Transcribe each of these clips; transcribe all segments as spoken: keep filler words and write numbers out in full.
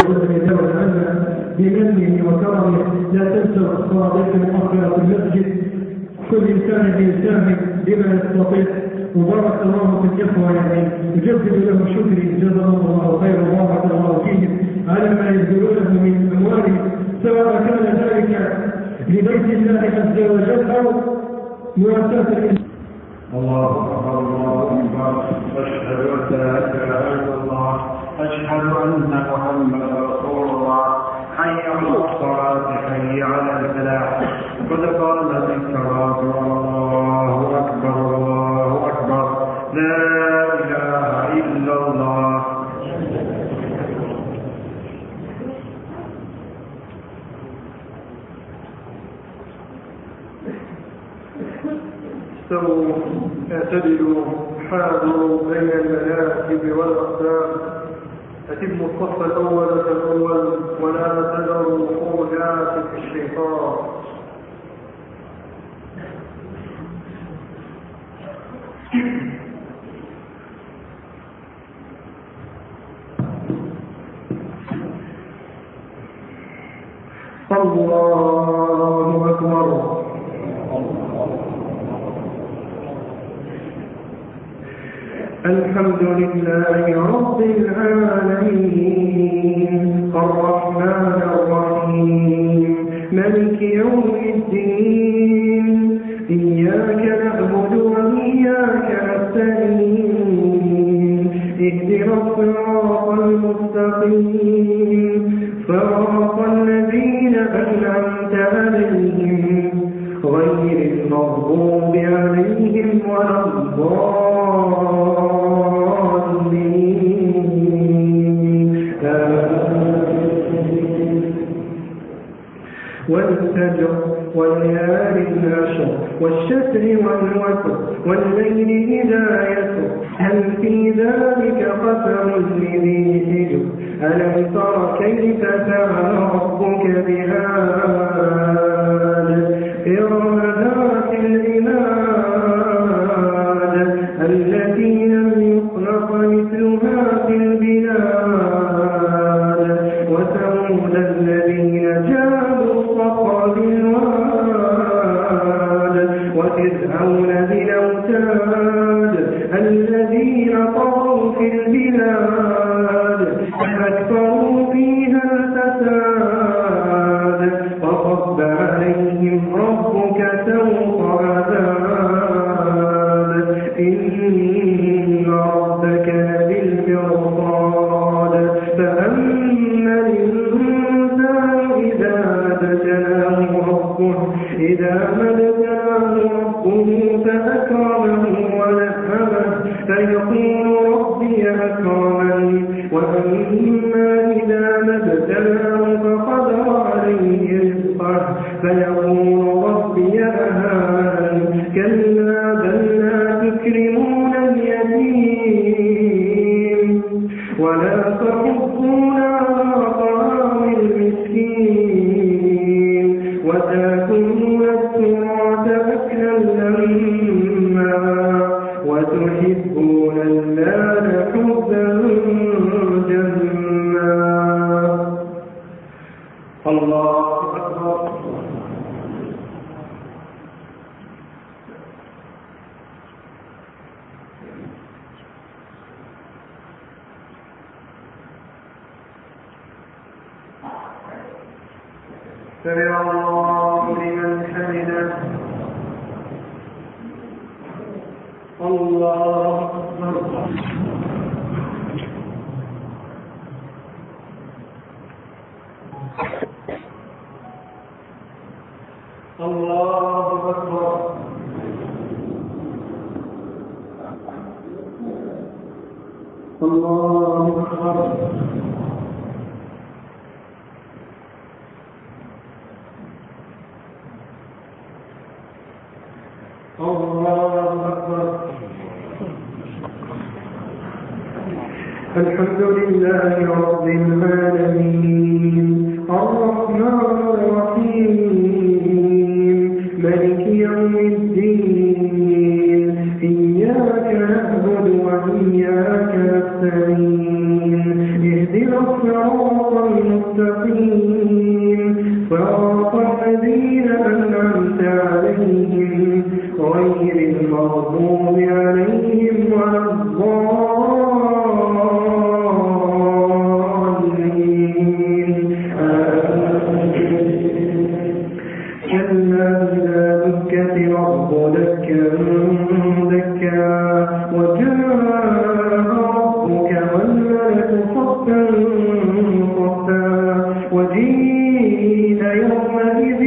وجزء وجعلنا بمنه وكرمه لا تنسى الصلاه المؤخره في المسجد كل انسان بانسانه بما يستطيع. وبارك الله في الاخوه يعني يجدد لهم شكري جزاهم الله خيرا وبارك الله فيهم على ما يبذلونه من اموالهم سواء كان ذلك لبيت الله عز وجل او مؤسسه. الله أكبر الله أكبر أشهد أن لا إله إلا الله أشهد أن محمدا رسول الله حي على الصلاة حي على الفلاح قد قامت الصلاة الله أكبر الله أكبر لا إله إلا الله. استووا اعتدلوا حاذوا بين المناكب والأقدام أتموا الصف الأول فالأول ولا تذروا خرجات في الشيطان. الله أكبر. الحمد لله رب العالمين الرحمن الرحيم مالك يوم الدين إياك نعبد وإياك نستعين اهدنا الصراط المستقيم صراط الذين أنعمت عليهم غير المغضوب عليهم ولا الضالين. والفجر والليالي العشر والشفع والوتر والليل إذا يسر هل في ذلك قسم لذي حجر ألم تر كيف فعل ربك بعاد إرم ذات العماد التي لم يخلق مثلها في البلاد وثمود الذين جابوا الصخر بالواد وفرعون ذي الأوتاد الذين طغوا في البلاد فأكثروا فيها الفساد فصب عليهم ربك سوط عذاب إن ربك لبالمرصاد فأما الإنسان إذا ما ابتلاه ربه إذا ما ابتلاه ربه فأكرمه ونعمه فيقول ربي أكرمن وأما إذا ما ابتلاه فقدر عليه رزقه فيقول ربي أهانن كلا بل لا تكرمون اليتيم ولا تحضون على طعام المسكين وتأكلون التراث أكلا لما وتحبون المال حبا جما. الله أكبر. سمع الله لمن حمده. الله أكبر. الله أكبر. الله أكبر. الله أكبر. الحمد لله رب العالمين الرحمن الرحيم مالك يوم الدين إياك نعبد وإياك نستعين اهدنا الصراط أنعمت عليهم غير المغضوب عليهم ولا الضالين كلا إذا دكت الأرض دكا دكا وجاء ربك والملك صفا صفا وجيء يومئذ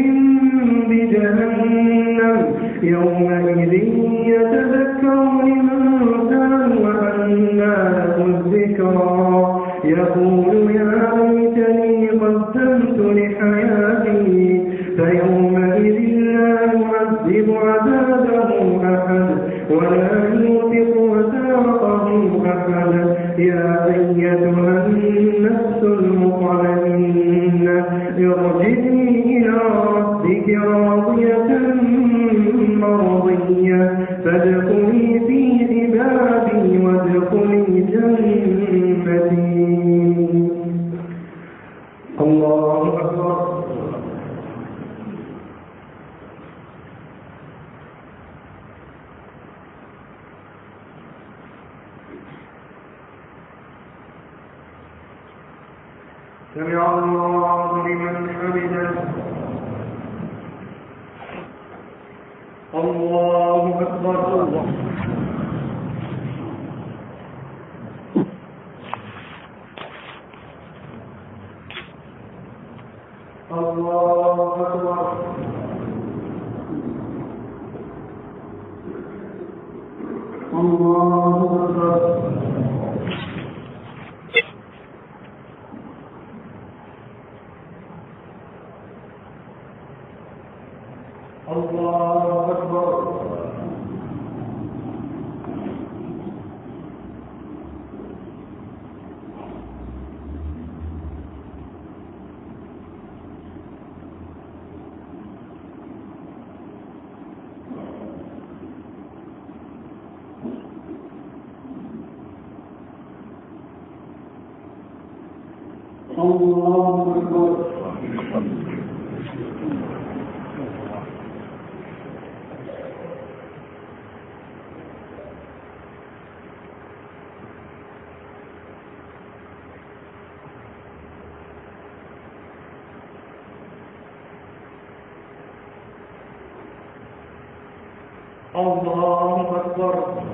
بجهنم يومئذ يتذكر الإنسان وأنى له الذكرى يقول يا ليتني قدمت لحياتي فيومئذ لا يعذب عذابه أحد ولا يوثق وثاقه أحد يا أيتها النفس المطمئنة ارجعي إلى ربك راضية مرضية فادخلي في عبادي وادخلي جنتي. الله أكبر. سمع الله لمن حمده. الله أكبر. الله أكبر. الله أكبر. الله أكبر. الله أكبر. الله أكبر.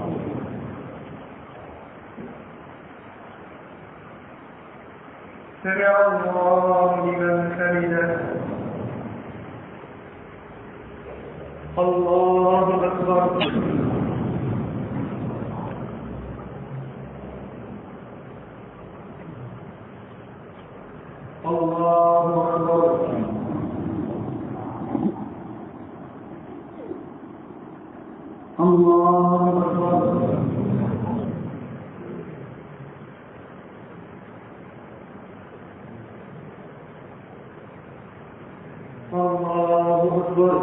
سمع الله لمن حمده. الله أكبر. الله أكبر. الله أكبر. الله أكبر.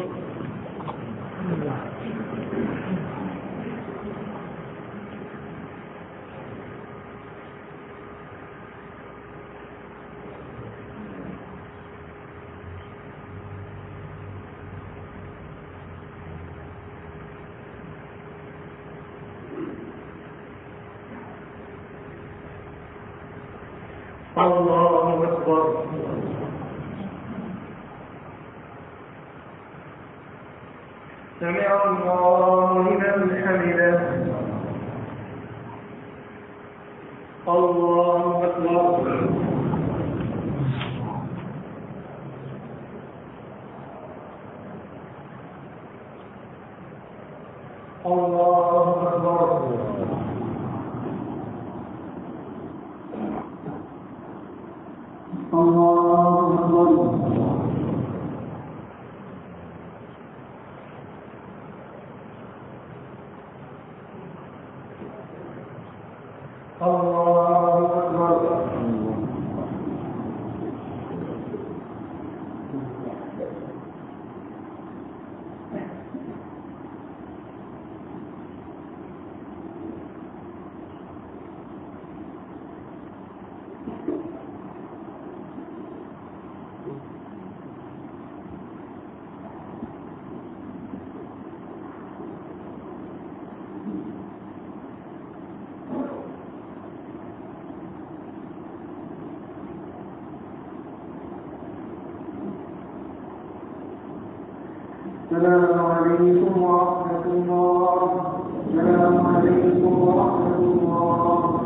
الله أكبر. سمع الله لمن حمده. الله أكبر. الله أكبر. الله أكبر. الله أكبر. السلام عليكم ورحمة الله. السلام عليكم ورحمة الله.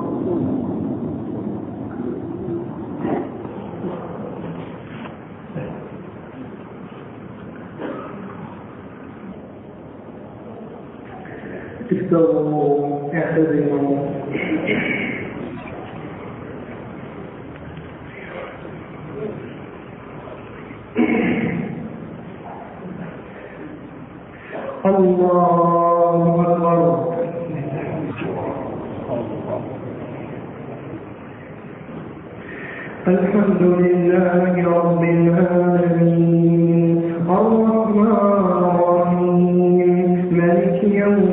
استووا اعتدلوا. الله أكبر. الحمد لله رب العالمين الرحمن الرحيم مالك يوم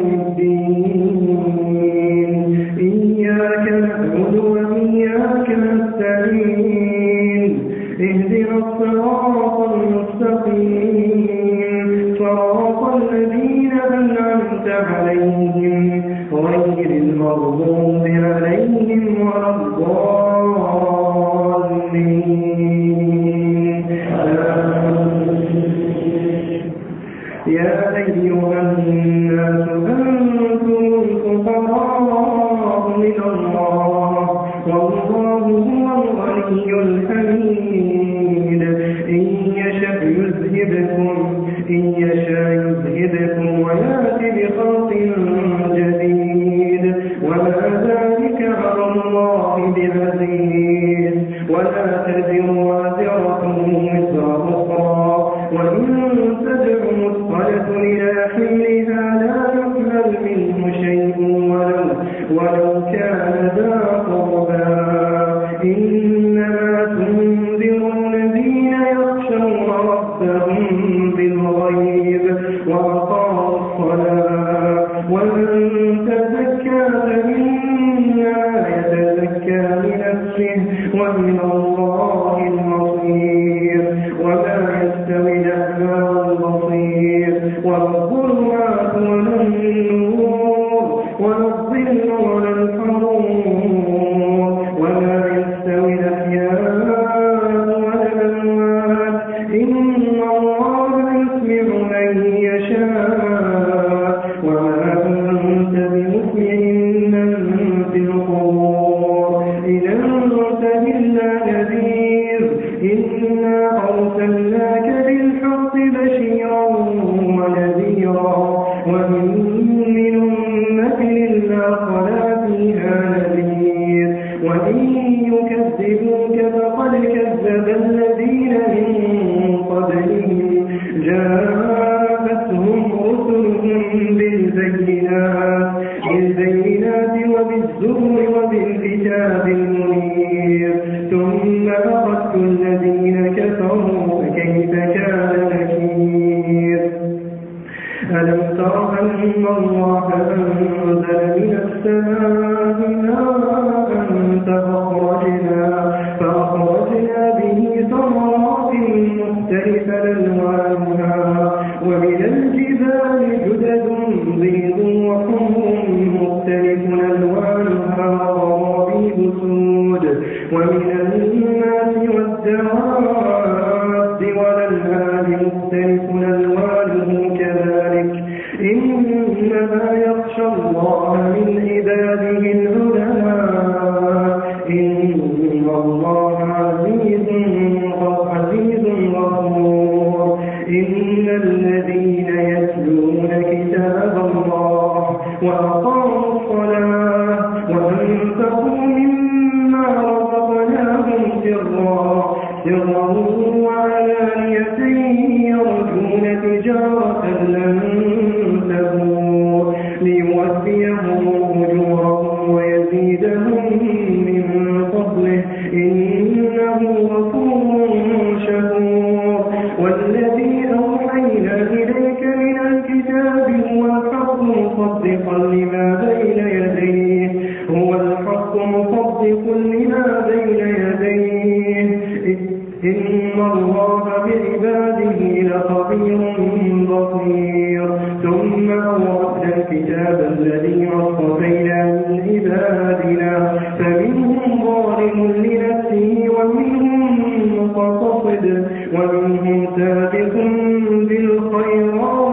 الدين إياك نعبد وإياك نستعين اهدنا الصراط المستقيم صراط الذين أنعمت عليهم غير المغضوب عليهم ولا الضالين. يا أيها الناس أنتم الفقراء من الله والله هو الغني الحميد. إن يشأ يذهبكم إن يشاء يذهبكم ويأتي بخلق جديد وما ذلك على الله بعزيز. ولا تزر وازرة وزر أخرى وإن تدع مثقلة إلى حملها لا يحمل منه شيء ولو ولو كان ذا قربى. إنما تنذر الذين يخشون ربهم بالغيب وأقاموا الصلاة ومن تزكى فإنما يتزكى لنفسه ومن الله المصير. وما يستوي الأعمى والبصير ولا الظلمات ولا النور ولا الظل ولا الحرور وما يستوي الأحياء ولا الأموات. إن الله يسمع من يشاء وما أنت بمسمع من في القبور إن أنت إلا نذير. إنا أرسلناك بالحق بشيرا ونذيرا وإن من أمة إلا خلا فيها نذير. وإن يكذبوك فقد كذب الذين من قبلهم جاءتهم رسلهم بالبينات بالبينات وبالزبر وبالكتاب المنير ثم أخذت الذين كفروا فكيف كان نكير. ألم تر أن الله أنزل من السماء ماء فأخرجنا فأخرجنا به ثمرات مختلفا ألوانها ومن الجبال جدد بيض وحمر مختلف ألوانها وغرابيب سود ومن الناس والدواب والأنعام مختلف ألوانه كذلك. إنما يخشى الله من عباده العلماء. إن الله عزيز عزيز غفور. إن الذين يتلون كتاب الله وأقاموا الصلاة وأنفقوا مما رزقناهم سرا سرا وعلانية يرجون تجارة لن تبور ليوفيهم أجورهم ويزيدهم من فضله إنه غفور شكور. والذي أوحينا إليك من الكتاب هو الحق مصدقا لما بين يديه هو الحق مصدق لما بين يديه. إن الله بعباده لخبير بصير. ثم أورثنا الكتاب الذي اصطفينا من عبادنا فمنهم ظالم لنفسه ومنهم مقتصد ومنهم سابق بالخيرات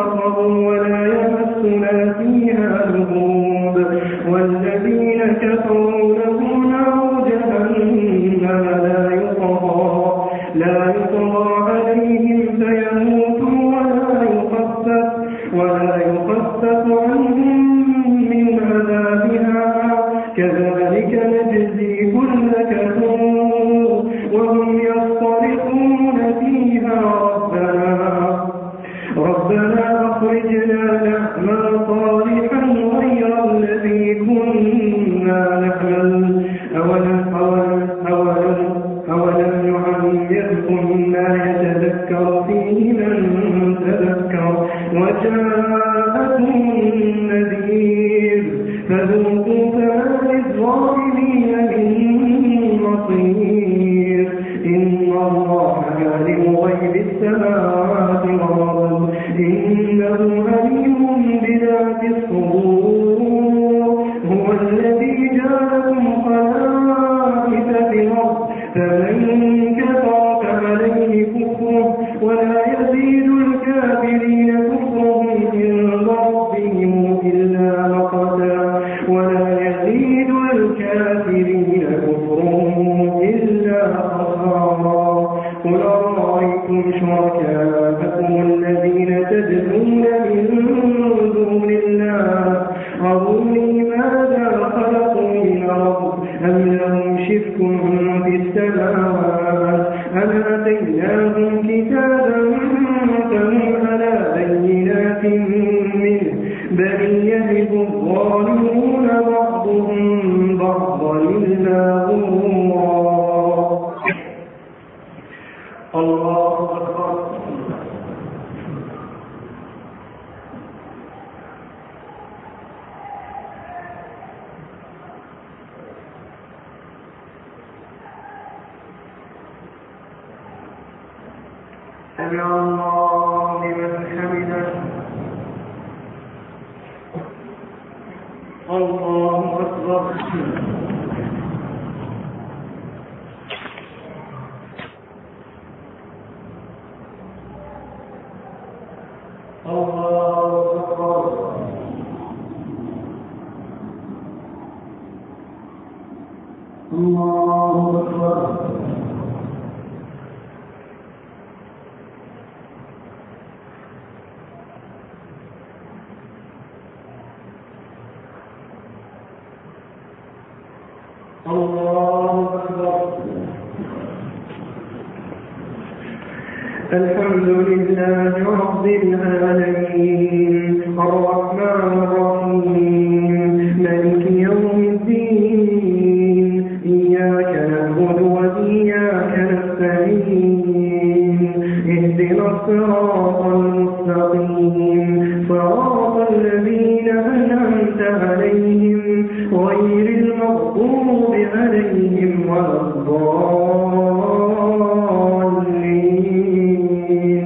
شربوا ولا يمسنا فيها لغوب والذين كفروا لهم نار جهنم لا يقضى لا يقضى عليهم فيموتوا ولا يخفف ولا يخفف عنهم من عذابها كذلك نجزي كل كفور وهم يصطرخون فيها ربنا ربنا أخرجنا نعمل صالحا غير الذي كنا نعمل أولم أولم أولم أولم نعمركم ما يتذكر فيه من تذكر وجاءكم النذير فذوقوا فما للظالمين من نصير إن الله عالم غيب السماوات والأرض إنه عليم بذات الصدور هو الذي جعلكم خلائف في الأرض فمن كفر فعليه كفره ولا يزيد الكافرين كفرهم عند ربهم إلا مقتا ولا يزيد الكافرين كفرهم إلا خسارا قل أرأيتم شركاءكم الذين تدعون من دون الله أروني ماذا خلقوا من الأرض أم لهم شرك في السماوات أم آتيناهم كتابا فهم على بينات منه بل يهد الظالمون بعضهم بعضا إلا غرورا. الله أكبر. سمع الله لمن حمده. الله أكبر. الله أكبر. الله أكبر. الله أكبر. الحمد لله رب العالمين الرحمن الرحيم مالك يوم الدين إياك نعبد وإياك نستعين اهدنا الصراط المستقيم صراط الذين أنعمت عليهم غير المغضوب عليهم ولا الضالين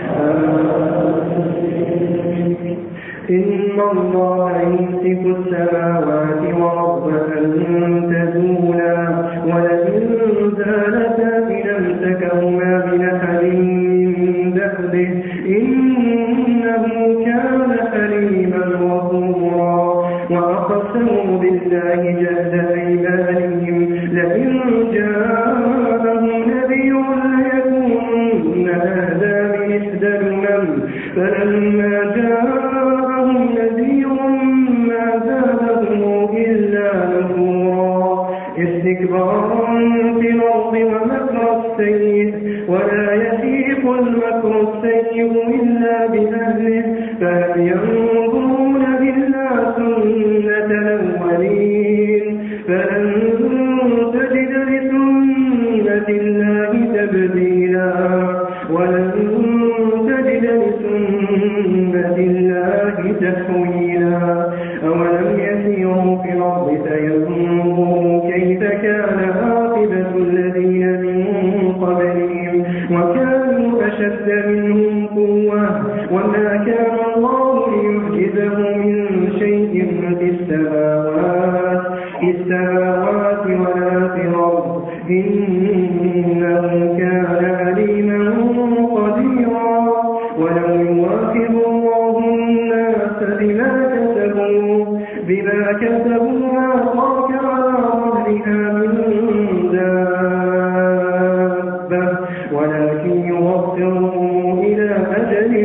إن الله يمسك السماوات والأرض أن تزولا ولئن زالتا بأمسكهما بأحد من بعده إنه كان حليما غفورا وأقسموا بالله جهد أيمانهم لئن جاءهم نبي ليكونن هذا من إحدى الأمم فلما جاءهم نذير ما زادهم إلا نفورا استكبارا في الأرض ومكر السيء ولا يحيق المكر السيء إلا بأهله فهل ينظرون إلا سنة الأولين فلن تجد لسنة الله تبديلا ولن تجد لسنة الله تحويلا أولم يسيروا في الأرض فينظروا كيف كان عاقبة الذين من قبلهم وكانوا أشد منهم قوة وما كان الله ليهدي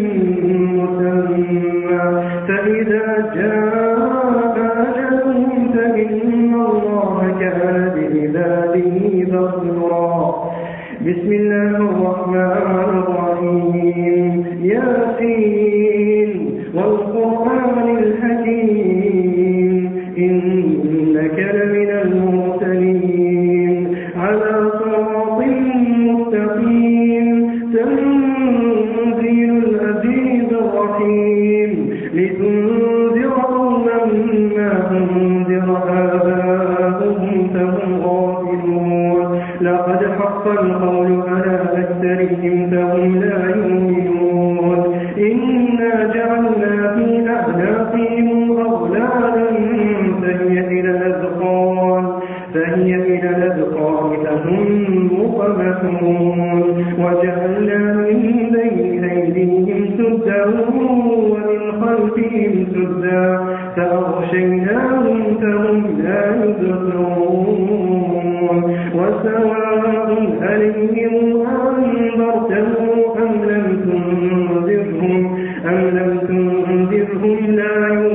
مسمى فإذا جاء أجلهم فإن الله كان بعباده بصيرا. بسم الله الرحمن الرحيم. ياسين والقرآن الحكيم إنك لمن المرسلين على صراط مستقيم تنزيل العزيز الرحيم لتنذر قوما ما أنذر آباؤهم فهم غافلون لقد حق القول على أكثرهم فهم لا يؤمنون إنا جعلنا في أعناقهم أغلالا فهي إلى الأذقان فهي إلى الأذقان فهم مقمحون وجعلنا من بين أيديهم سدا ومن خلفهم سدا فأغشيناهم فهم لا يبصرون وسواء عليهم أنذرتهم أم لم تنذرهم أم لم تنذرهم لا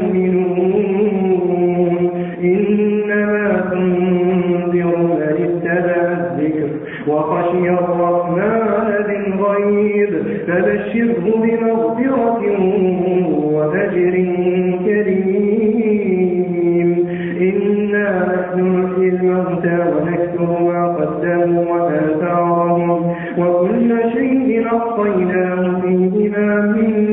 يؤمنون إنما تنذر من اتبع الذكر وخشي الرحمن بالغيب فبشره بمغفرة وأجر كريم. إنا نحن نحيي الموتى ونكتب ما قدموا وآثارهم وكل شيء أحصيناه في إمام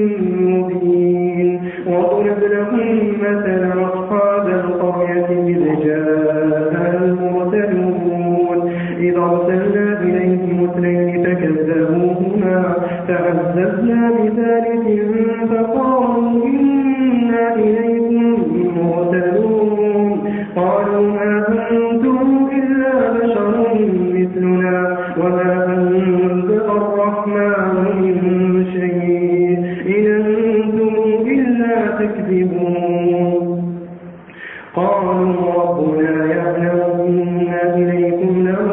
مبين. وضرب لهم مثل أصحاب القرية إذ جاءها المرسلون إذ أرسلنا إليهم اثنين فكذبوهما فعززنا بثالث فقالوا إنا إليكم مرسلون قالوا ما أنتم إلا بشر مثلنا وما أنزل الرحمن من شيء إن أنتم إلا تكذبون. قالوا ربنا يعلم إنا إليكم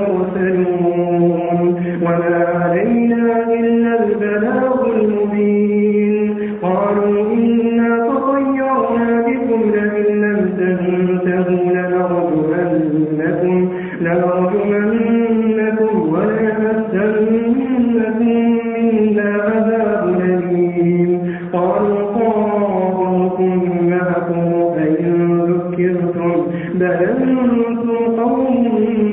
لمرسلون وما علينا إلا البلاغ المبين. قالوا إنا تطيرنا بكم لئن لم تنتهوا لنرجمنكم لنرجمنكم وليمسنكم منا عذاب أليم. قالوا طائركم معكم فإن ذكرتم بل أنتم قوم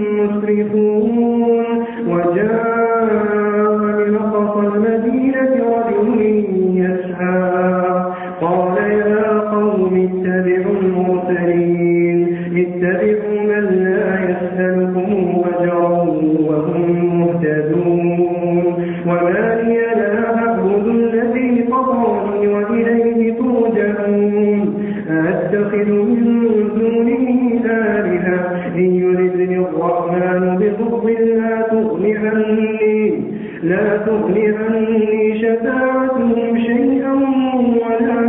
مسرفون. وجاء من أقصى المدينة رجل يسعى قال يا قوم اتبعوا المرسلين اتبعوا من لا يسألكم أجرا وهم مهتدون. وما لي لا أعبد الذي فطرني وإليه ترجعون. أتخذ من دونه آلهة إن يردني الرحمن بضر لا تغن عني لا تغن عني شفاعتهم شيئا ولا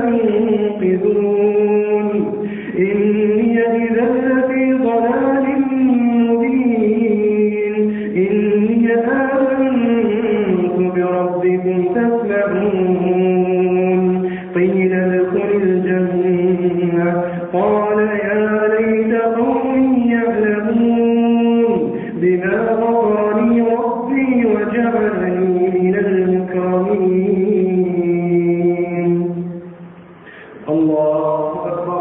ينقذون. إني إذا لفي ضلال مبين. إني آمنت بربكم فاسمعون. قيل ادخل الجنة قال يا ليت قومي يعلمون بما غفر لي ربي وجعلني من المكرمين. الله أكبر.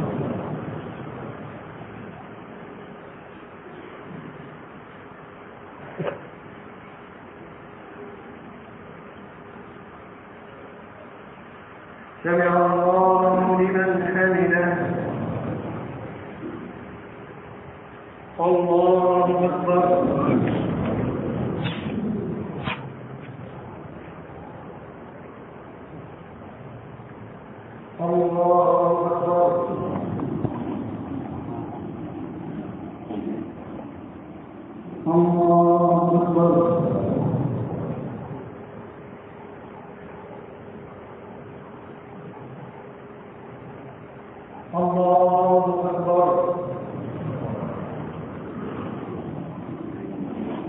سمع الله لمن حمده. الله أكبر. الله أكبر. الله أكبر. الله أكبر.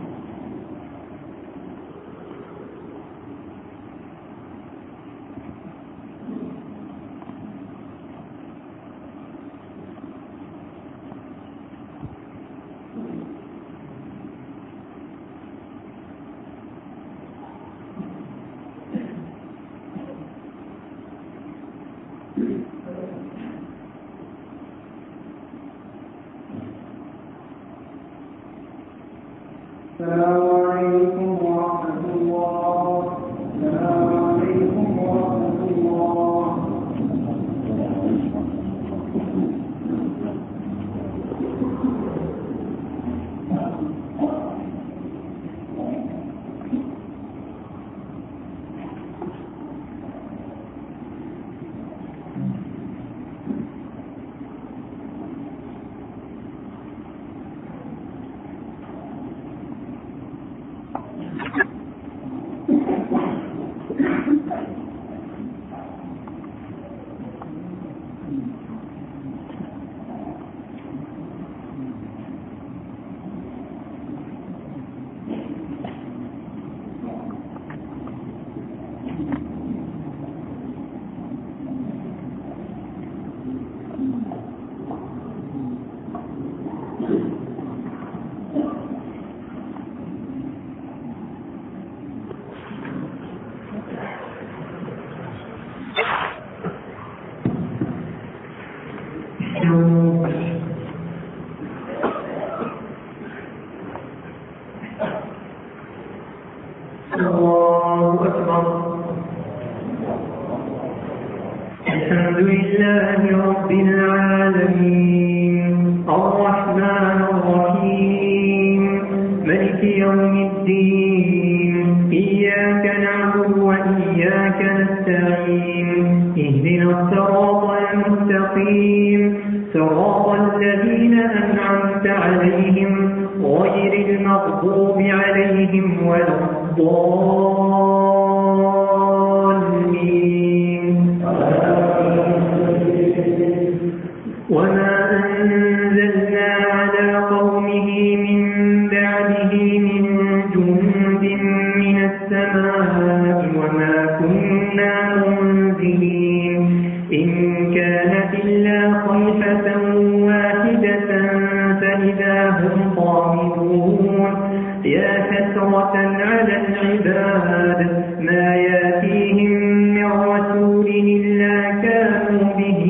عليكم ورحمة الله. السلام عليكم ورحمة الله. الله أكبر. الحمد لله رب العالمين الرحمن الرحيم ملك يوم الدين إياك نعبد وإياك نستعين اهدنا الصراط المستقيم صراط الذين أنعمت عليهم غير المغضوب عليهم ولا الضالين. وما أنزلنا على قومه من بعده من جند من السماء وما كنا منزلين إن كانت إلا صيحة واحدة فإذا هم خامدون. يا حسرة على العباد ما ياتيهم من رسول إلا كانوا به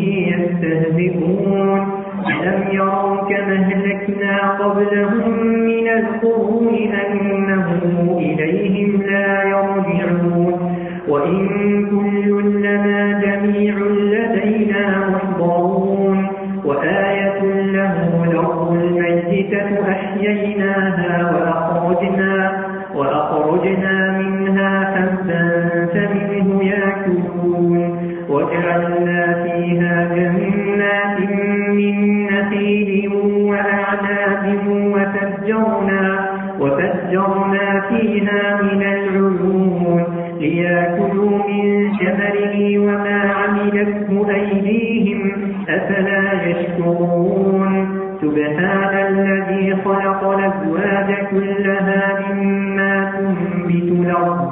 يستهزئون. ألم يروا كما أهلكنا قبلهم من القرون أنهم إليهم لا يرجعون. وإن كل لنا جميع لدينا محضرون. وآية لهم الأرض الميتة أحييناها وأخرجنا, وأخرجنا منها حبا فمنه يأكلون. وجعلنا فيها جنات من نخيل وأعناب وفجرنا, وفجرنا فيها من العيون ليأكلوا من ثمره وما عملته أيديهم أفلا يشكرون. سبحان الذي خلق الأزواج كلها مما تنبت الأرض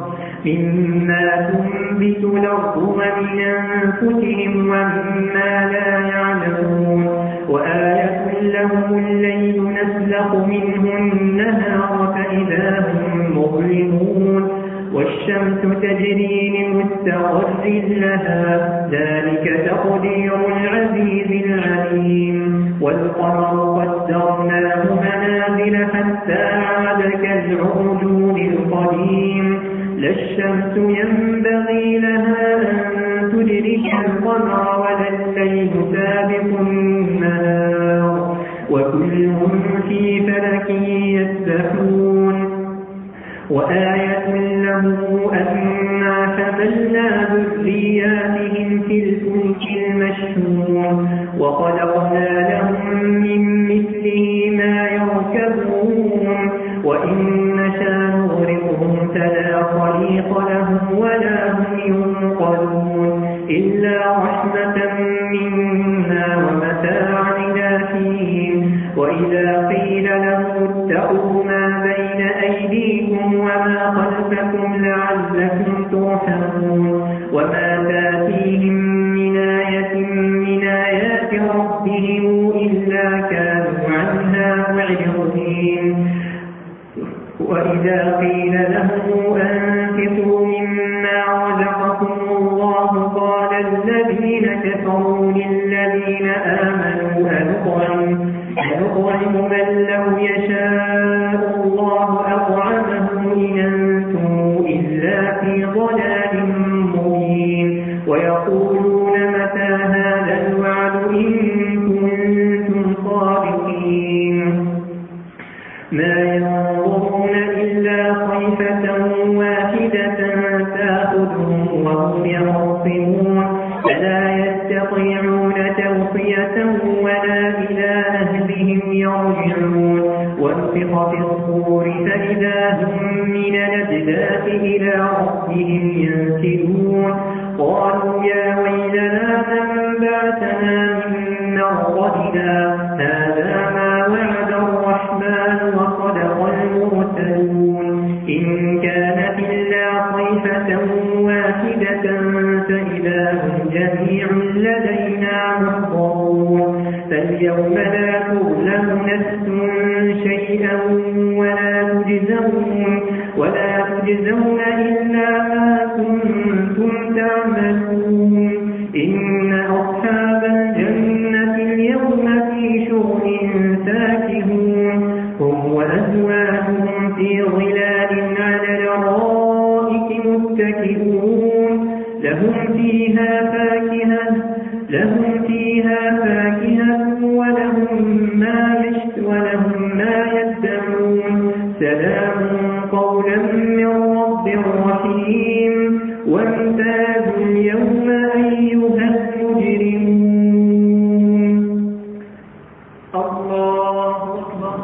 مما تنبت الأرض ومن أنفسهم ومما لا يعلمون. وآية لهم الليل نسلخ منه النهار فإذا هم مظلمون. والشمس تجري لمستقر لها ذلك تقدير العزيز العليم. والقمر قدرناه منازل حتى عاد كالعرجون القديم. لا الشمس ينبغي لها أن تدرك القمر ولا الليل سابق النهار وكل في فلك يسبحون. وآية له أنا حملنا ذرياتهم في الفلك المشحون وخلقنا لهم من مثله ما يركبون. وإن نشاء نغرقهم فلا خليق لهم ولا هم ينقذون إلا رحمة منا ومتاعا إلى حين. وإذا قيل لهم اتقوا ما بين أيديكم وما خلفكم لعلكم ترحمون. وما تاتيهم من آية من آيات ربهم إلا كانوا عنها معرضين. وإذا قيل لهم أنفقوا مما رزقكم الله قال الذين كفروا للذين آمنوا أنطعم من لو يشاء الله أطعمه ضلال مبين ويقولون متى هذا الوعد إن كنتم صادقين ما ينظرون إلا صيحة واحدة تأخذهم وهم يخصمون فلا يستطيعون توصية ولا إلى أهلهم يرجعون ونفخ في الصور فإذا هم من الأجداث إلى ربهم ينسلون قالوا يا ويلنا من بعثنا من مرقدنا هذا ما وعد الرحمن وصدق المرسلون إن كانت إلا صيحة واحدة فإذا هم جميع لدينا محضرون فاليوم لا تظلم نفس شيئا ولا تجزون ولا تجزون إلا ما كنتم تعملون إن أصحاب الجنة اليوم في شغل فاكهون هم وأزواجهم في ظلال على الأرائك متكئون لهم فيها فاكهة لهم فيها فاكهة ولهم ما يشت ولهم ما يدعون سلام قولا من رب رحيم وامتازوا اليوم أيها المجرمون الله أكبر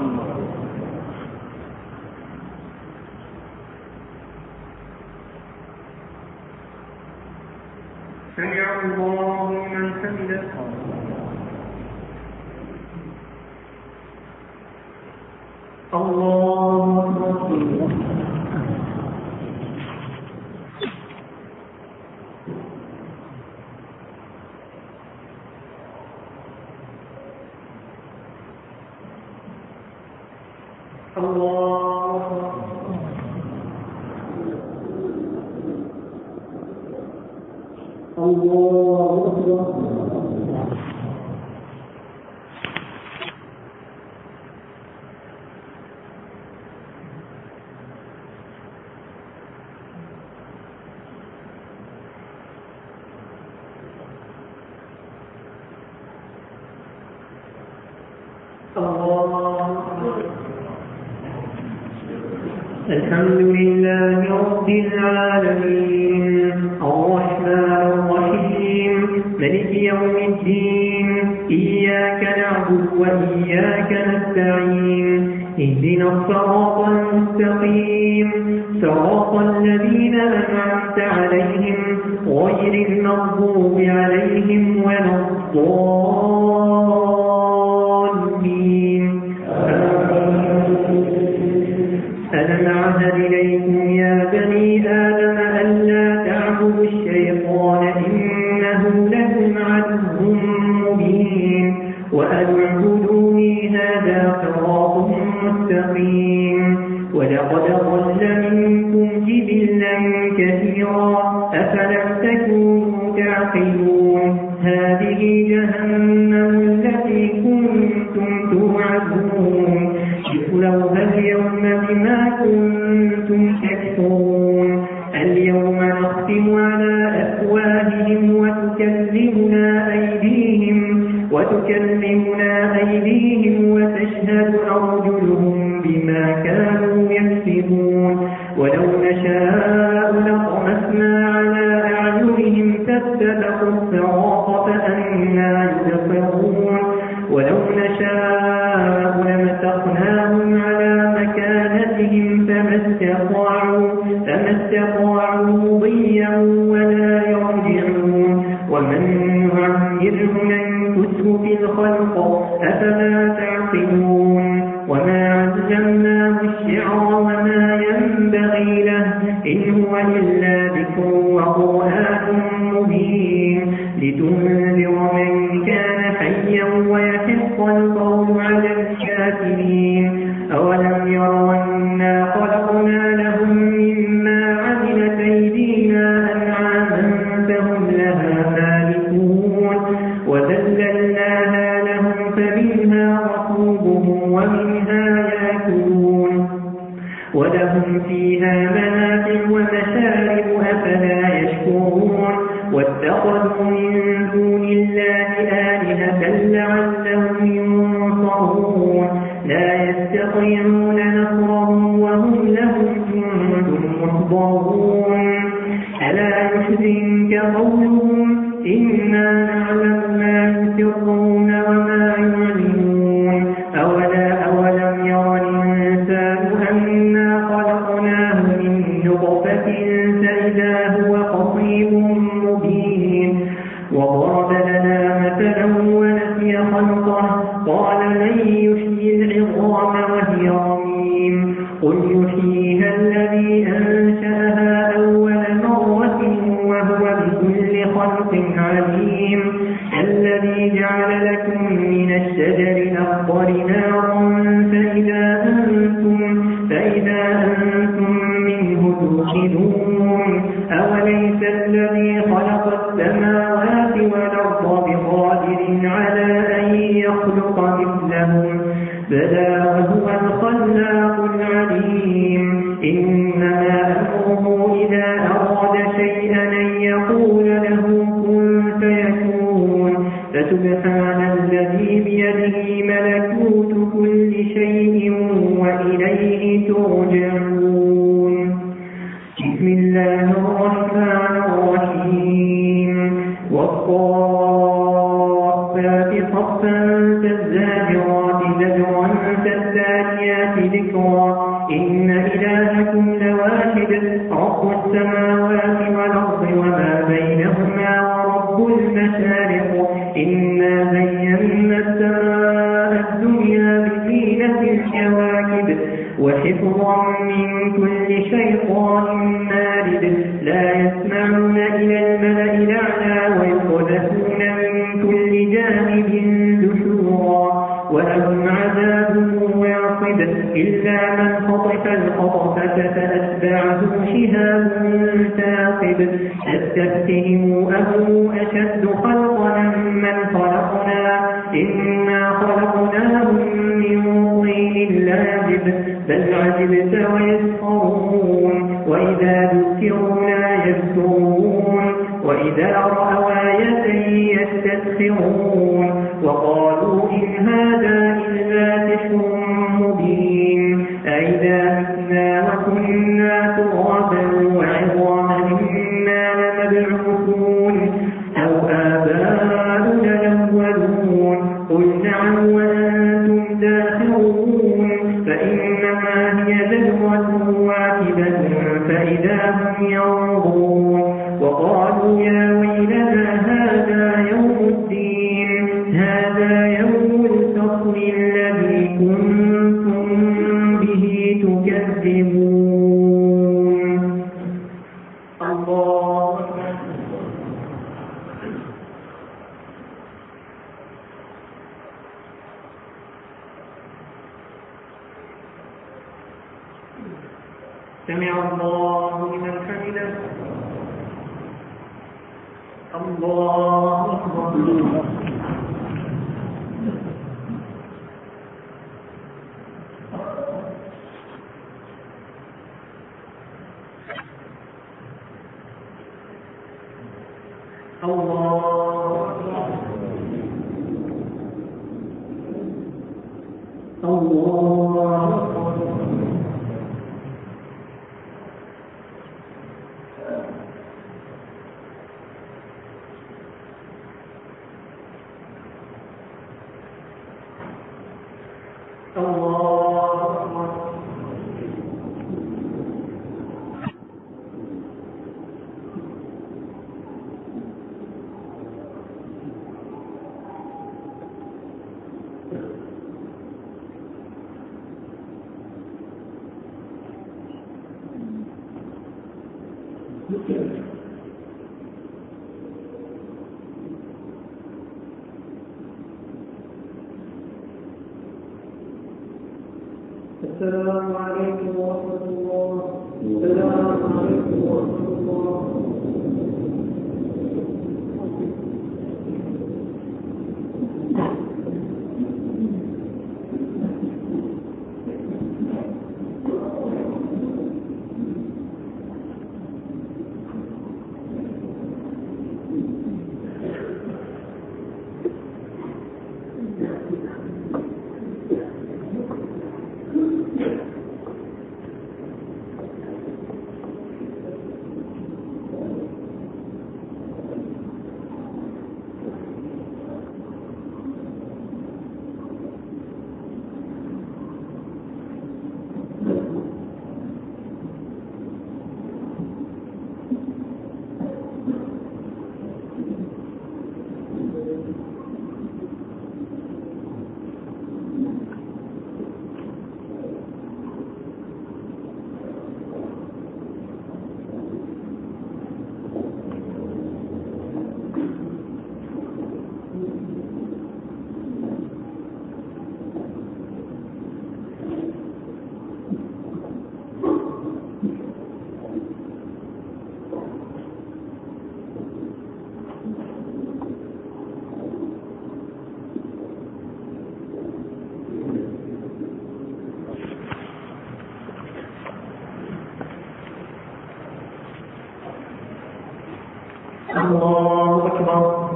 سمع الله من حمده الله أكبر الله الله أكبر الحمد لله رب العالمين الرحمن الرحيم ملك يوم الدين إياك نعبد وإياك نستعين اهدنا الصراط المستقيم صراط الذين أنعمت عليهم غير المغضوب عليهم ولا الضالين ألم أعهد إليكم يا بني آدم ألا تعبدوا الشيطان إنه لكم عدو مبين وأن اعبدوني هذا صراط مستقيم ولقد ضل منكم جبلا كثيرا أفلم تكونوا تعقلون هذه جهنم التي كنتم توعدون اصلوها اليوم بما كنتم تكفرون اليوم نختم على أفواههم وتكلمنا أيديهم وتكلمنا أيديهم وتشهد أرجلهم بما كانوا يكسبون ولو نشاء لطمسنا على أعينهم فاستبقوا الصراط فأنى يبصرون ولو نشاء لمسخناهم على مكانتهم فما استطاعوا فما استطاعوا مضيا ولا يرجعون ومن نعمره ننكسه في الخلق أفلا تعقلون وما علمناه الشعر وما ينبغي له إن هو إلا ذكر وقرآن مبين لتنذر من كان حيا ويحق القول على الكافرين أولم يروا أنا خلقنا لهم مما عملت أيدينا أنعاما فهم لها مالكون وذللناها لهم فمنها ركوبهم ومنها يأكلون ولهم فيها منافع ومشارب أفلا يشكرون واتخذوا من دون الله آلهة لعلهم ينصرون لا يستطيعون نصرهم وهم لهم جند محضرون ألا يحزنك قولهم إنا نعلم ما يسرون وما يعلنون أولا أولم ير الإنسان أنا خلقناه من نطفة فإذا هو خصيم مبين وضرب لنا مثلا ونسي خلقه قال من يحيي العظام وهي رميم قل يحييها الذي أنشأها أول مرة وهو بكل خلق عليم الذي جعل لكم من الشجر الأخضر نارا فإذا أنتم, فإذا أنتم منه توقدون أوليس الذي خلق السماوات والأرض بقادر على أن يخلق مثلهم بلى وهو الخلاق العليم إنما أمره إذا أراد شيئا أن يقول له كن فيكون فسبحان الذي بيده ملكوت كل شيء وإليه ترجعون بسم الله الرحمن الرحيم والصافات صفا فالزاجرات زجرا فالتاليات ذكرا إن إلهكم لواحد رب السماوات والأرض وما بينهما ورب المشارق إنا زينا السماء الدنيا بزينة الكواكب وحفظا من كل شيطان مارد لا يسمعون إلى الملأ الأعلى ويقذفون من كل جانب دحورا ولهم عذاب واصب إلا من خطف الخطفة فأتبعه شهاب ثاقب أستفتهم أهو أشد خلقا من خلقنا إنا خلقناهم من طين لازب بل عجبت ويسخرون وإذا ذكروا لا يذكرون وإذا رأوا آية يستسخرون وقالوا إن هذا إلا سحر مبين أئذا متنا وكنا ترابا وعظاما إنا لمبعوثون أو آباؤنا الأولون قل نعم وأنتم داخرون فإنما هي زجرة واحدة فإذا هم ينظرون وقالوا يا ويلنا هذا يوم الدين هذا يوم الفصل الذي كنتم به تكذبون الله سمع الله لمن حمده الله أكبر الله الله السلام عليكم ورحمة الله. السلام عليكم ورحمة الله. الله أكبر.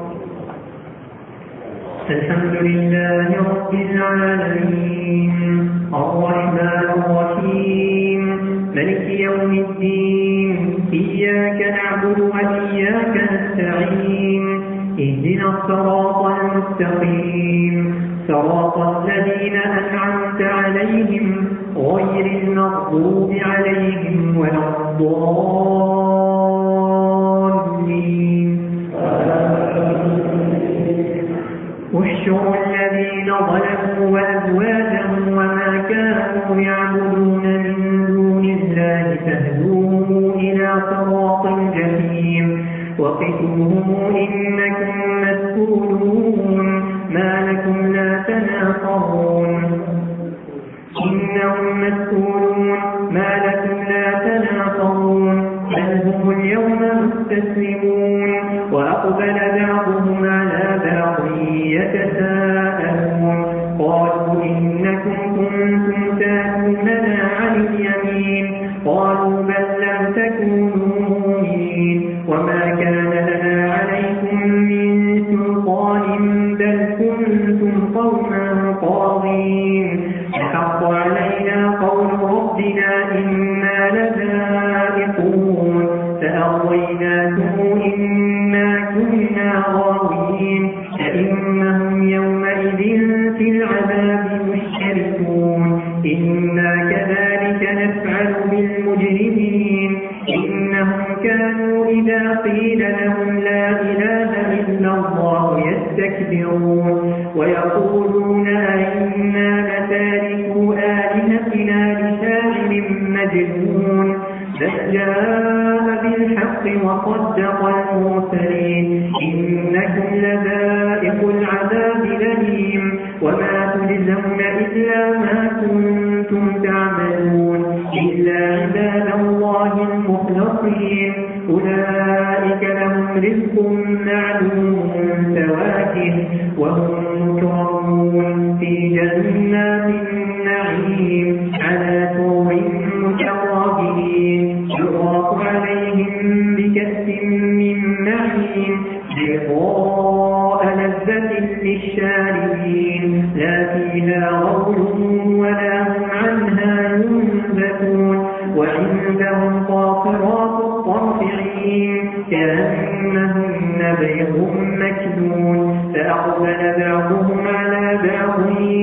الحمد لله رب العالمين الرحمن الرحيم ملك يوم الدين إياك نعبد وإياك نستعين اهدنا الصراط المستقيم صراط الذين أنعمت عليهم غير المغضوب عليهم ولا الضالين. واحشروا الذين ظلموا وأزواجهم وما كانوا يعبدون من دون الله فاهدوهم إلى صراط الجحيم وقفوهم إنكم مسؤولون ما لكم لا تناصرون إنهم مسؤولون ما لكم لا تناصرون بل هم اليوم مستسلمون وأقبل بعضهم على بعض يتساءلون قالوا إنكم كنتم تأتوننا عن اليمين قالوا بل لم تكونوا مؤمنين وما كان لنا عليكم من سلطان بل كنتم قوما طاغين فحق علينا قول ربنا إنا لذائقون فأغويناكم إنا كنا غاوين فإنهم يومئذ في العذاب مشتركون إنا كذلك نفعل بالمجرمين إنهم كانوا إذا قيل لهم لا إله إلا الله يستكبرون ويقولون أئنا لتاركو آلهتنا لشاعر مجنون بل جاء بالحق وصدق المرسلين إنكم لذائق العذاب الأليم وما تجزون إلا ما كنتم تعملون إلا عباد الله المخلصين أولئك لهم رزق معلوم فواكه وهم مكرمون في جنات النعيم على سرر متقابلين يطاف عليهم بكأس من معين بيضاء لذة للشاربين لا فيها غول ولا هم عنها ينزفون وعندهم قاصرات الطرف عين كأنهن بيض مكنون فأقبل بعضهم على بعض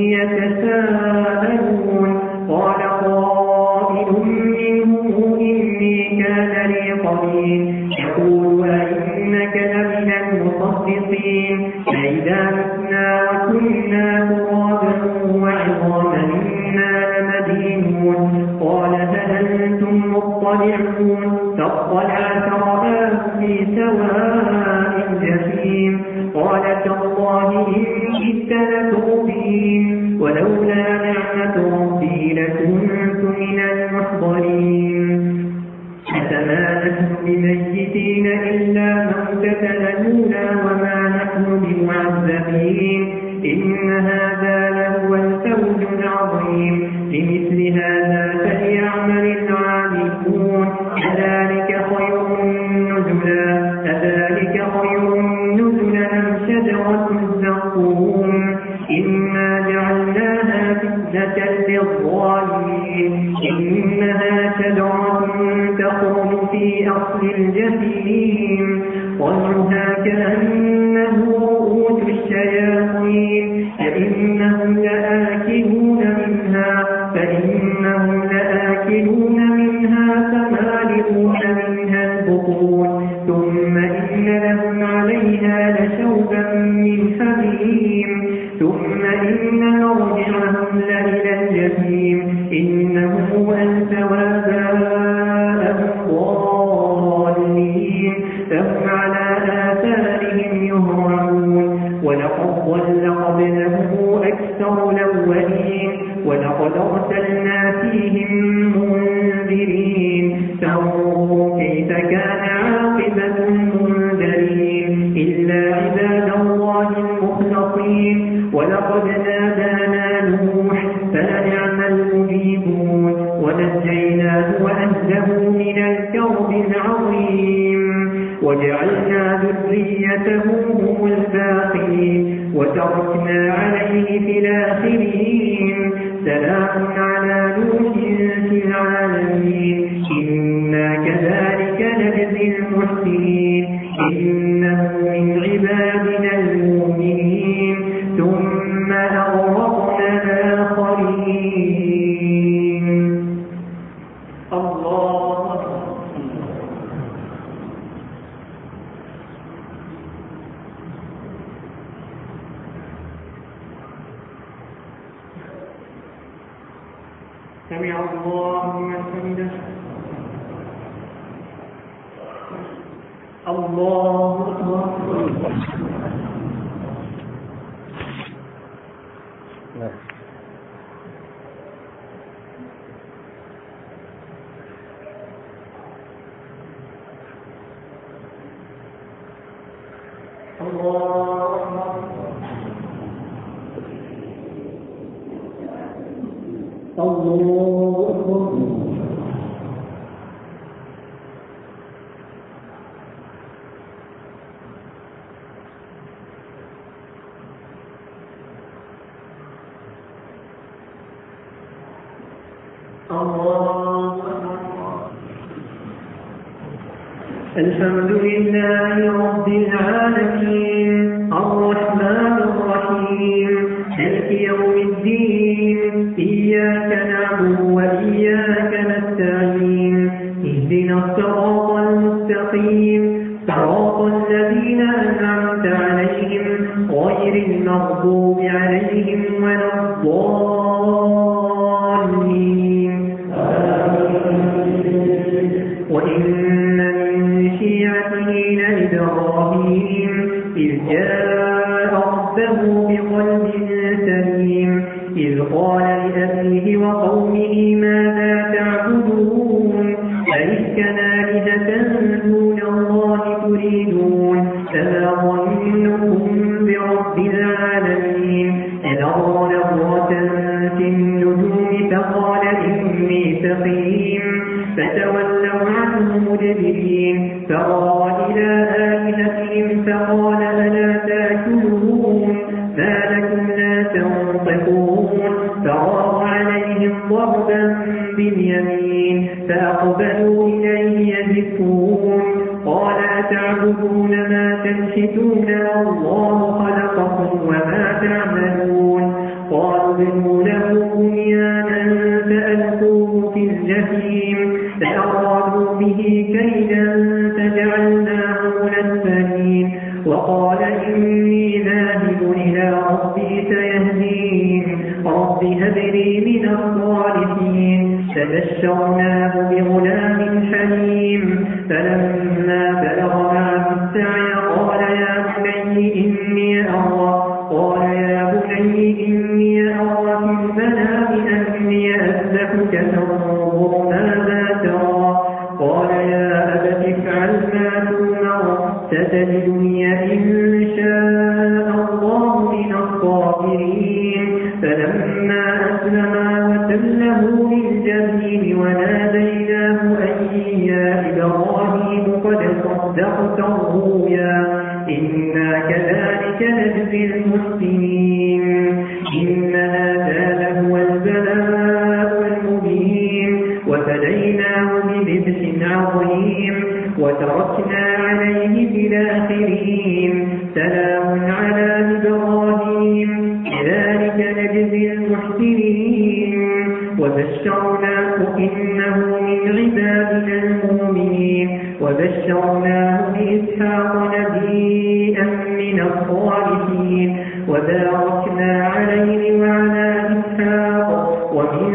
يتساءلون قال قائل منهم إني كان لي قرين يقول أئنك لمن المصدقين فإذا متنا وكنا ترابا وعظاما إنا لمدينون قال هل أنتم مطلعون فاطلع فرآه في سواء الجحيم قال تالله إن كدت لتردين ولولا نعمة ربي لكنت من المحضرين فما نحن بميتين إلا موتتنا الأولى وما نحن بمعذبين إن هذا لهو الفوز العظيم لمثل هذا فليعمل العاملون أذلك خير نزلا أذلك خير نزلا أم شجرة الزقوم إنا جعلناها فتنة للظالمين إنها شجرة تخرج في أصل الجحيم طلعها كأنه رؤوس الشياطين فإنهم لآكلون منها فإنهم لآكلون منها فمالئون منها البطون ثم إن لهم عليها لشوبا من حميم ثم إن مرجعهم لإلى الجحيم إنهم ألفوا آباءهم ضالين فهم على آثارهم يهرعون ولقد ضل قبلهم أكثر الأولين ولقد أرسلنا فيهم منذرين فانظروا كيف كان عاقبة المنذرين إلا عباد الله المخلصين ولقد نادانا نوح فلنعم المجيبون ونجيناه وأهله من الكرب العظيم وجعلنا ذريته هم الباقين وتركنا عليه في الآخرين سلام على نوح في العالمين إنا كذلك نجزي المحسنين إنه من عبادنا المؤمنين ثم أغرقنا الآخرين. الله أكبر. سمع الله لمن حمده. الله أكبر. الله أكبر. الله أكبر. الله أكبر. الحمد لله رب العالمين الرحمن الرحيم مالك يوم الدين إياك نعبد وإياك نستعين اهدنا الصراط المستقيم صراط الذين أنعمت عليهم غير المغضوب عليهم ولا الضالين. وإن من شيعته لإبراهيم إذ جاء ربه بقلب سليم إذ قال لأبيه وقومه ماذا تعبدون أئفكا آلهة دون الله تريدون فما ظنكم برب العالمين فنظر نظرة في النجوم فقال إني سقيم فتولوا عنه مدبرين فراى إلى آلهتهم فقال ألا تأكلون ما لكم لا تنطقون فراغ عليهم ضربا باليمين فأقبلوا إليه يزفون قال أتعبدون ما تنحتون والله خلقكم وما تعملون قالوا ابنوا له بنيانا فألقوه في الجحيم فأرادوا به كيدا فجعلناه الأسفلين وقال إني ذاهب إلى ربي سيهدين رب هب لي من الصالحين فبشرناه بغلام حليم فلما بلغ معه السعي قال يا بني إني أرى قال يا بني إني أرى في المنام أني أذبحك فانظر ماذا ترى قال يا أبت افعل ما تؤمر ستجدني إن شاء الله من الصابرين فلما أسلما وتله للجبين وناديناه أن يا إبراهيم قد صدقت الرؤيا إنا كذلك نجزي المحسنين إن هذا لهو البلاء المبين وفديناه بذبح عظيم وتركنا عليه في الآخرين سلام على إبراهيم كذلك نجزي المحسنين وبشرناه إنه من عبادنا المؤمنين وبشرناه بإسحاق نبيا من الصالحين وباركنا عليه وعلى إسحاق ومن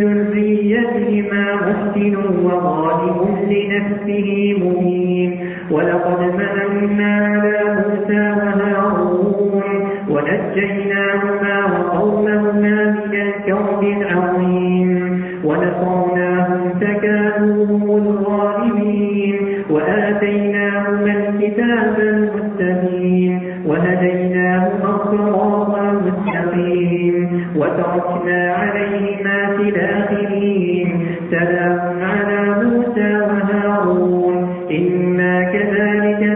ذريتهما محسن وظالم لنفسه مبين ولقد مننا على موسى وهارون ونجيناهما وقومهما من الكرب العظيم ونصرناهم فكانوا هم الغالبين وآتيناهما الكتاب المستبين وهديناهما الصراط المستقيم وتركنا عليهما في الآخرين سلام على موسى وهارون إنا كذلك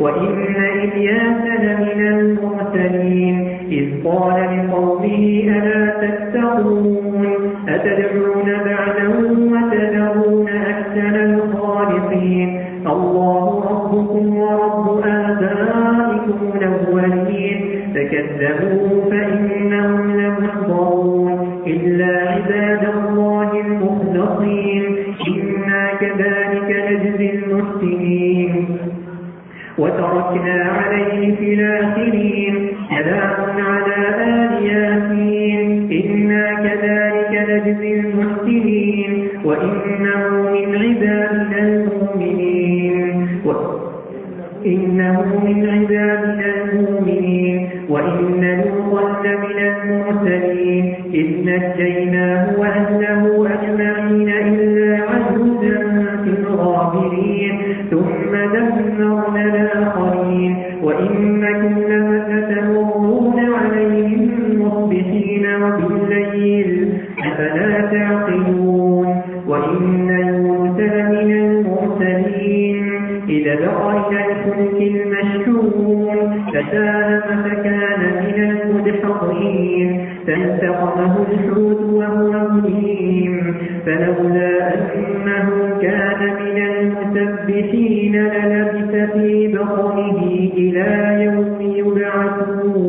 وإن إلياس لمن المرسلين إذ قال لقومه ألا تتقون أتدعون بعلا وتذرون أحسن الخالقين الله ربكم ورب آبائكم الأولين فكذبوه فإنهم لمحضرون إلا عباد الله المخلصين إنا كذلك نجزي المحسنين وتركنا عليه في الآخرين سلام على آل ياسين إنا كذلك نجزي المحسنين وإنه من عبادنا المؤمنين إنه من عبادنا المؤمنين وإن لوطا لمن المرسلين إذ نجيناه وأهله أجمعين إلا عجوزا في الغابرين ثم دمرنا الآخرين وإنكم لما تمرون عليهم مصبحين وبالليل أفلا تعقلون وإن يونس لمن المرسلين إذا بقى إلى الفلك المشحون فساهم فكان من المدحضين فالتقمه الحوت وهو مليم فلولا أنه كان من المسبحين للبث في بطنه إلى يوم يبعثون.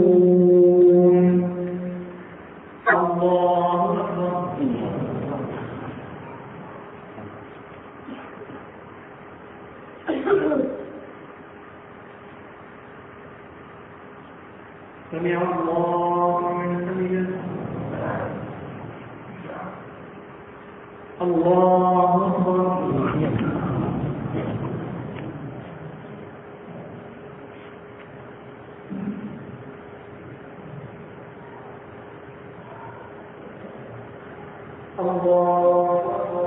الله أكبر. سمع الله لمن حمده. الله أكبر. الله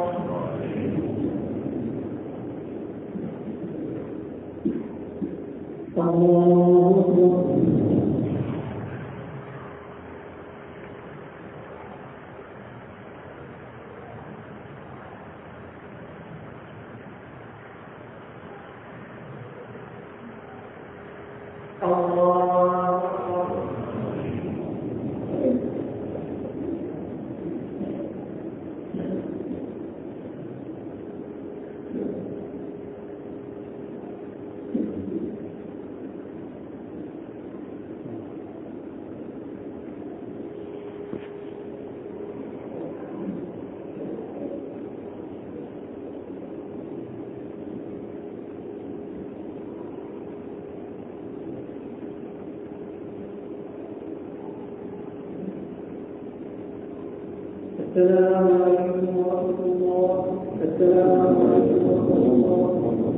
السلام عليكم ورحمة الله. السلام عليكم ورحمة الله.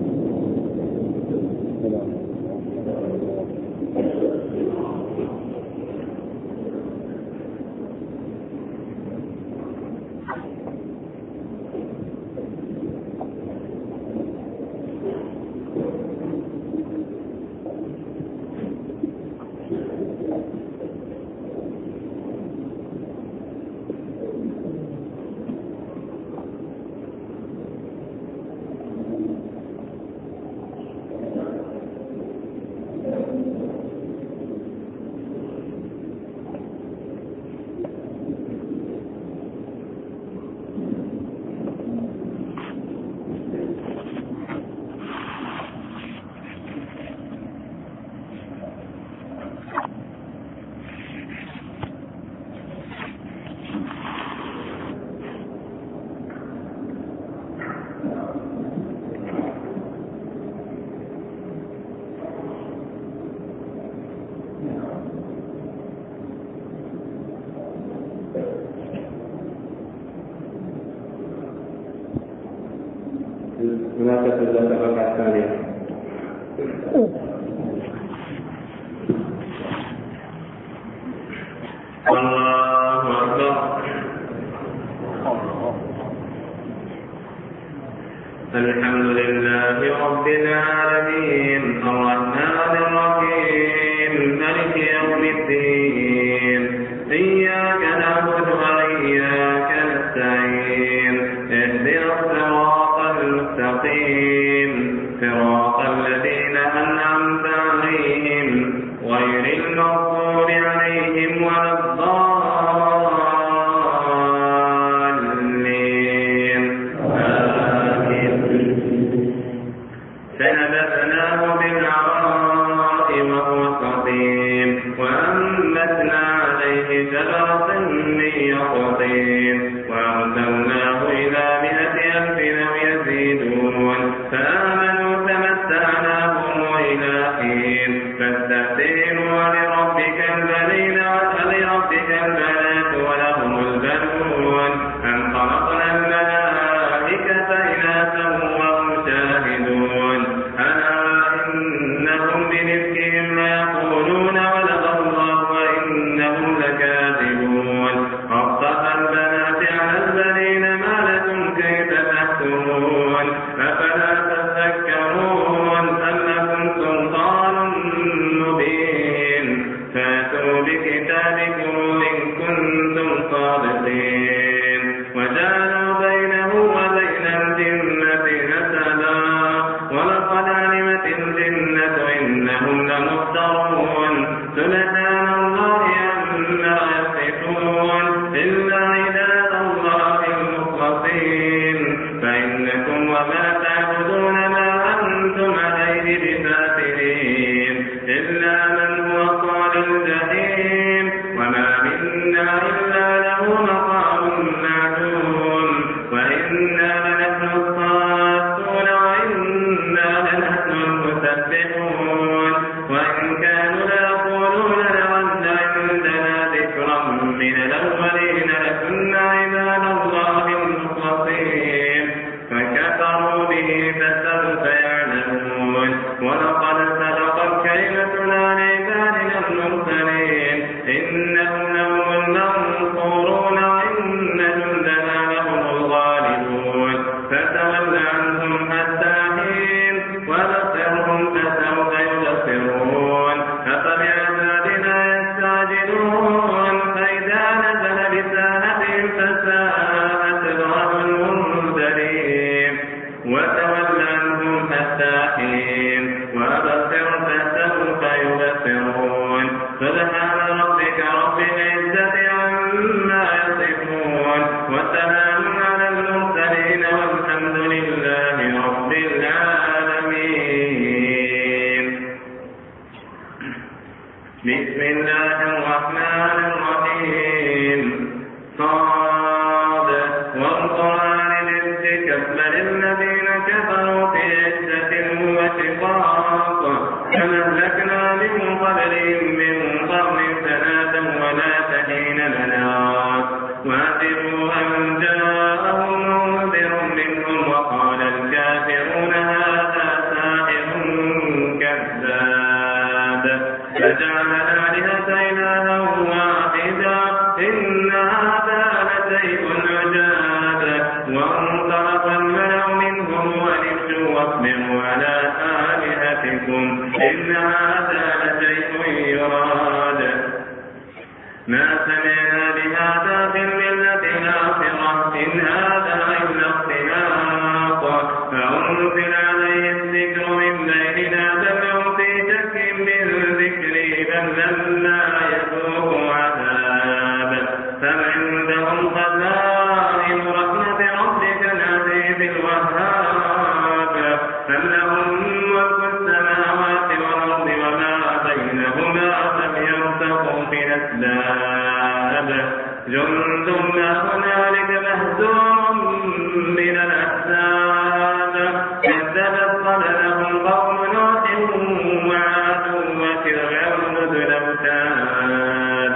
هناك ثلاثة ركعات ثانية. الله أكبر. الحمد لله رب العالمين الرحمن الرحيم مالك يوم الدين إياك نعبد وإياك نستعين اهدنا الصراط المستقيم صراط الذين أنعمت يصفون وسلام على المرسلين والحمد لله رب العالمين. بسم الله الرحمن الرحيم. صاد والقرآن للذكر بل الذين كفروا في عزة وشقاق كما أهلكنا من قبلهم من قرن سنة ولا تحين مناص وأسروا أن جاءهم منذر منهم وقال الكافرون هذا ساحر كذاب فجعل الآلهة إلها واحدا إن هذا لشيء عجاب وانطلق الملأ منهم ونسوا واصبروا على آلهتكم إن هذا لشيء يراد ما سمعنا بهذا في الملة الآخرة إن هذا إلا اختلاق فأنزل عليه الذكر من بيننا بل هم في شك من ذكري بل لما يذوقوا عذاب فعندهم خزائن رحمة ربك العزيز الوهاب أم لهم ملك السماوات والأرض وما بينهما فليرتقوا في الأسباب جند ما هنالك مهزوم من الأحزاب كذبت قبلهم قوم نوح وعاد وفرعون ذو الأوتاد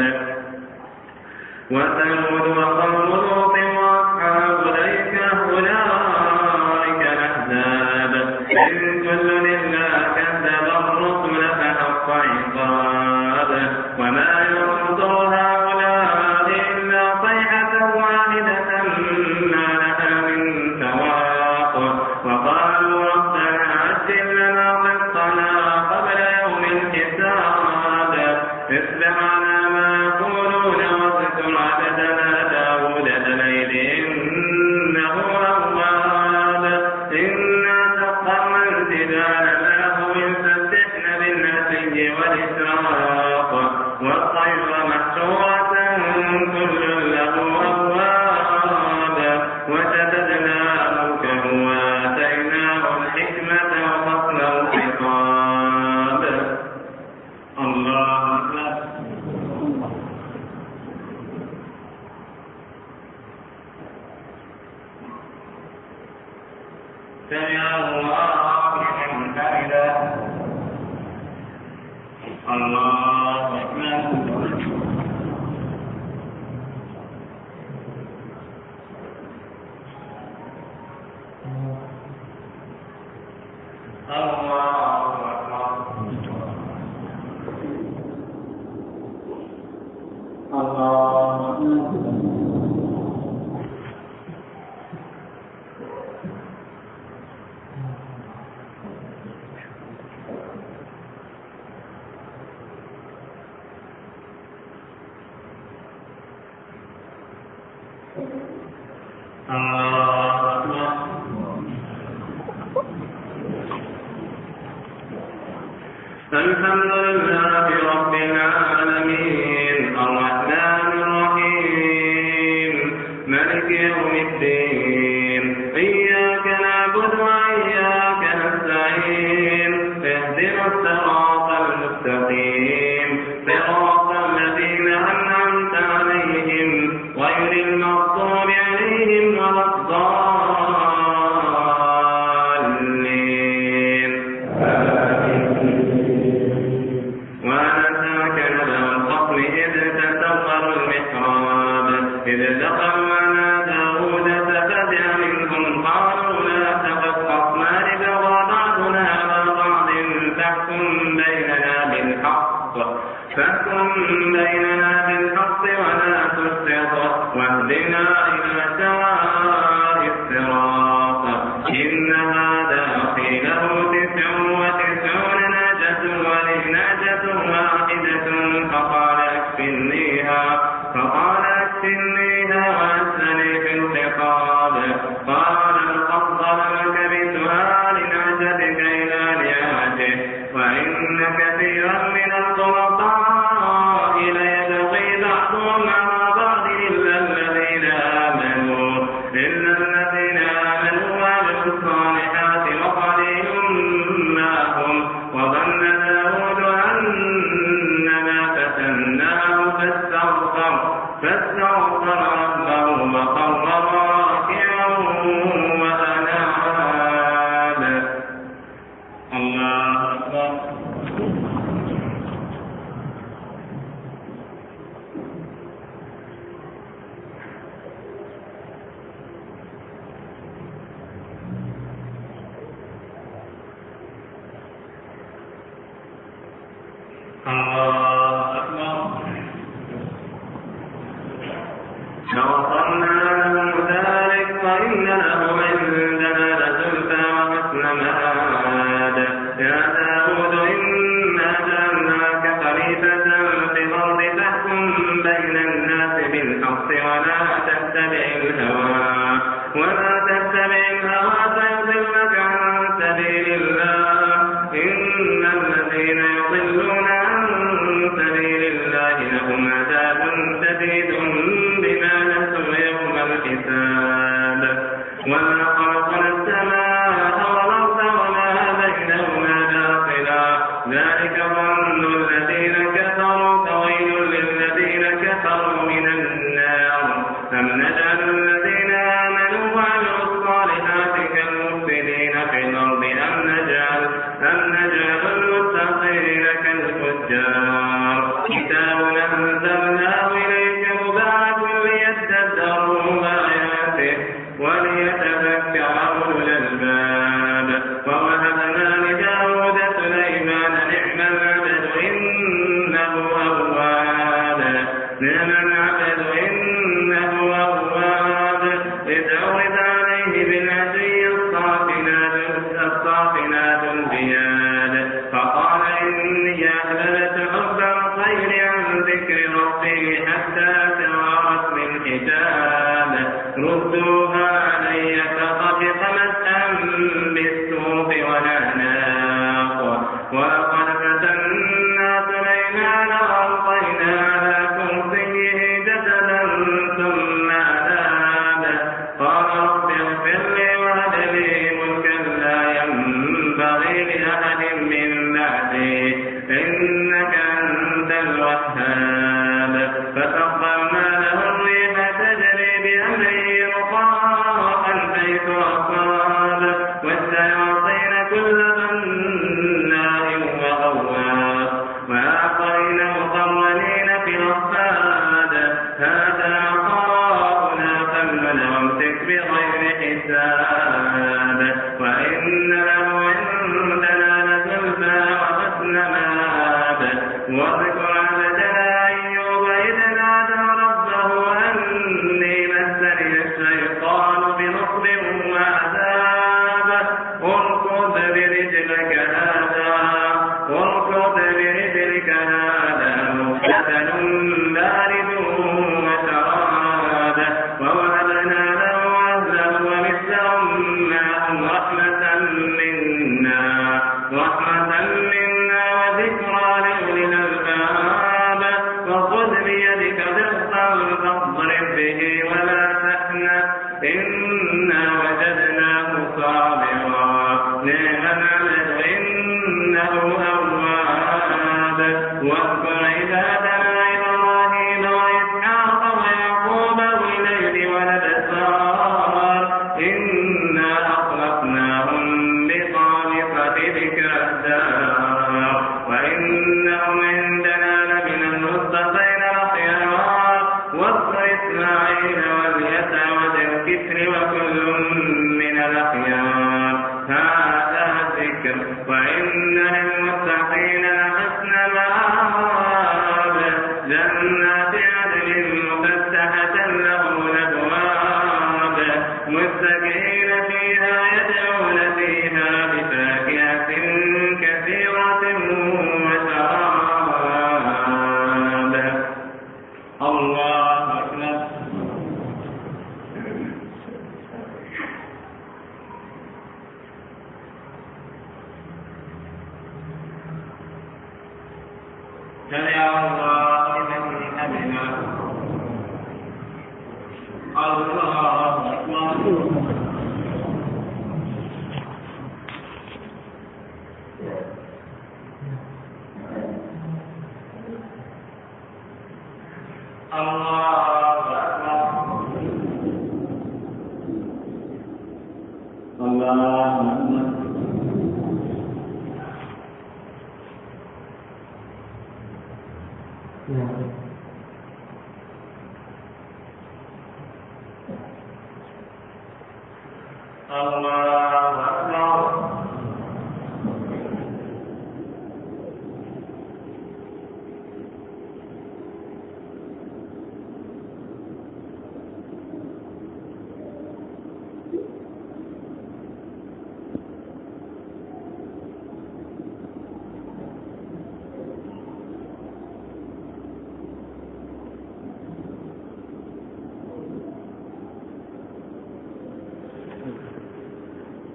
وثمود وقوم لوط وأصحاب الأيكة أولئك الأحزاب إن كل إلا كذب الرسل فحق عقاب وما ينظر هؤلاء إلا صيحة واحدة ما لها من فواق وقالوا ربنا عجل لنا قسطنا قبل يوم الحساب اصبر على ما يقولون واذكر عبدنا داود ذا الليل إنه أواب إنا سخرنا الجبال له يسبحن بالعشي والإشراق والطير محشورة كل له أواب وشددنا ملكه وآتيناه الحكمة وفصل الخطاب. الله أكبر. سمع الله لمن حمده. الله أكبر. الله أكبر. الله أكبر. الحمد لله رب العالمين الرحمن الرحيم مالك يوم الدين إياك نعبد وإياك نستعين اهدنا الصراط المستقيم صراط الذين أنعمت عليهم غير المغضوب عليهم ولا الضالين. وأتاك نبأ الخصم إذ تسوروا المحراب إذ دخلوا على داود ففزع منهم قالوا لا تخف خصمان بغى بعضنا على بعض فاحكم بيننا بالحق فاحكم بيننا بالحق ولا تسقط واهدنا إلى سواء الصراط إن هذا أخي له تسع وتسعون ناجة ولي ناجة واحدة فقال أكفلنيها فقال أكفلنيها وأسألني في الخطاب قال القصد لك بسؤال ناجتك إلى نعاجه وإن كثيرا من الخلطاء ليبغي بعضهم على بعض إلا الذين فوصلنا له ذلك وإن له عندنا لزلفى وحسن مآب. يا داود إنا جعلناك خليفة في الأرض فاحكم بين الناس بالحق ولا تتبع الهوى ولا تتبع الهوى فيضلك عن سبيل الله. إن الذين يضلون عن سبيل الله لهم عذاب شديد بما نسوا يوم الحساب. وما خلقنا السماء والأرض وما بينهما باطلا ذلك ظن الذين كفروا فويل للذين كفروا من النار. أم نجعل الذين آمنوا وعملوا الصالحات كالمفسدين في الأرض أم نجعل أم نجعل المتقين كالفجار. كتاب أنزلناه إليك مبارك ليدبروا آياته وليتذكر أولو الألباب. ووهبنا لداود سليمان نعم العبد إنه أواب. نعم العبد إنه أواب. إذ عرض عليه بالعشي الصافنات الصافنات الجياد فقال إني أحببت حب الخير عن ذكر ربي حتى توارت بالحجاب. ردوها علي فطفق مسحا بالسوق والأعناق. ولقد فتنا سليمان وألقينا على كرسيه جسدا ثم أناب. قال رب اغفر لي وهب لي ملكا لا ينبغي لأحد من بعدي إنك أنت الوهاب. فسخرنا له الريح تجري بأمره رخاء حيث أصاب والشياطين كل بناء وغواص وآخرين مقرنين في الأصفاد. هذا عطاؤنا فامنن وامسك بغير حساب. وإن له عندنا لزلفى وحسن مآب. واذكر عبدنا أيوب إذ نادى ربه أني مسني الشيطان بنصب وعذاب. اركض برجلك هذا اركض برجلك هذا مغتسل بارد وشراب. ووهبنا له أهله ومثلهم معهم رحمة منا رحمة منا وذكرى لأولي الألباب. وخذ بيدك ضغطا فاضرب به ولا تحنث إنا وجدناه صابرا نعم العبد إنه أواب. واذكر عبادنا إبراهيم وإسحاق ويعقوب أولي الأيدي والأبصار إنا أخلصناهم بخالصة ذكر الدار. وإنهم عندنا لمن المصطفين الأخيار. واذكر إسماعيل واليسع وذا الكفر وكل من الأخيار. هذا الذكر وإن للمتقين لحسن مآب. جنات عدن مفتحة لهم الأبواب متكئين فيها يدعون فيها بفاكهة كثيرة وشراب. الله أكبر. سمع الله لمن حمده. الله أكبر. الله أكبر. الله أكبر. الله أكبر.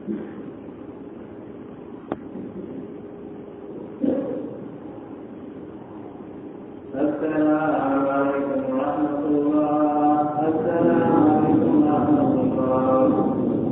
السلام عليكم ورحمة الله. السلام عليكم ورحمة الله.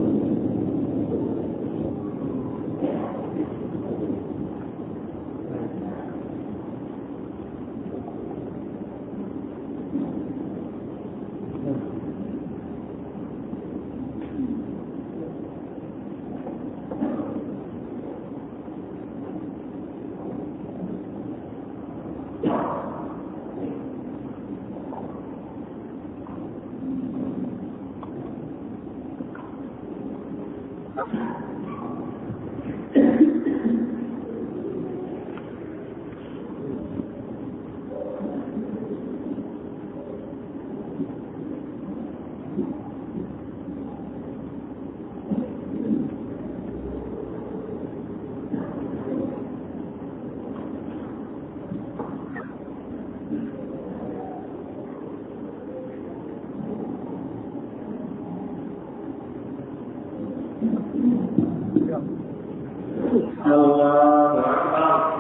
الله أكبر.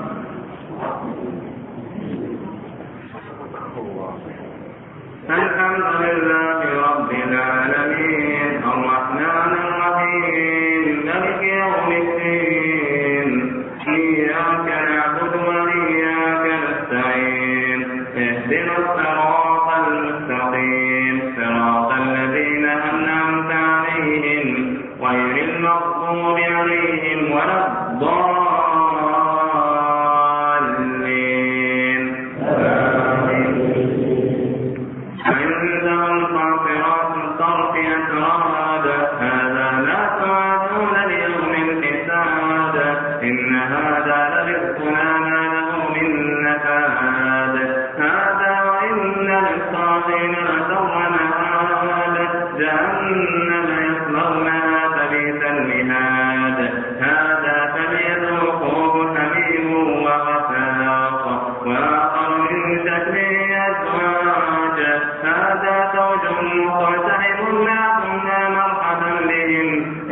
الحمد لله رب العالمين الرحمن الرحيم مالك يوم الدين إياك نعبد وإياك نستعين اهدنا الصراط المستقيم صراط الذين أنعمت عليهم غير المغضوب عليهم ولا الضالين. عندهم قاصرات الطرف أتراب هذا ما توعدون ليوم الحساب إن هذا لرزقنا ما له من نفاد هذا وإن للطاغين لشر مآب جهنم يصلونها فبئس المهاد هذا فليذوقوه حميم وغساق وآخر من شكله أزواج هذا زوج مقتحم لا كنا مرحبا بهم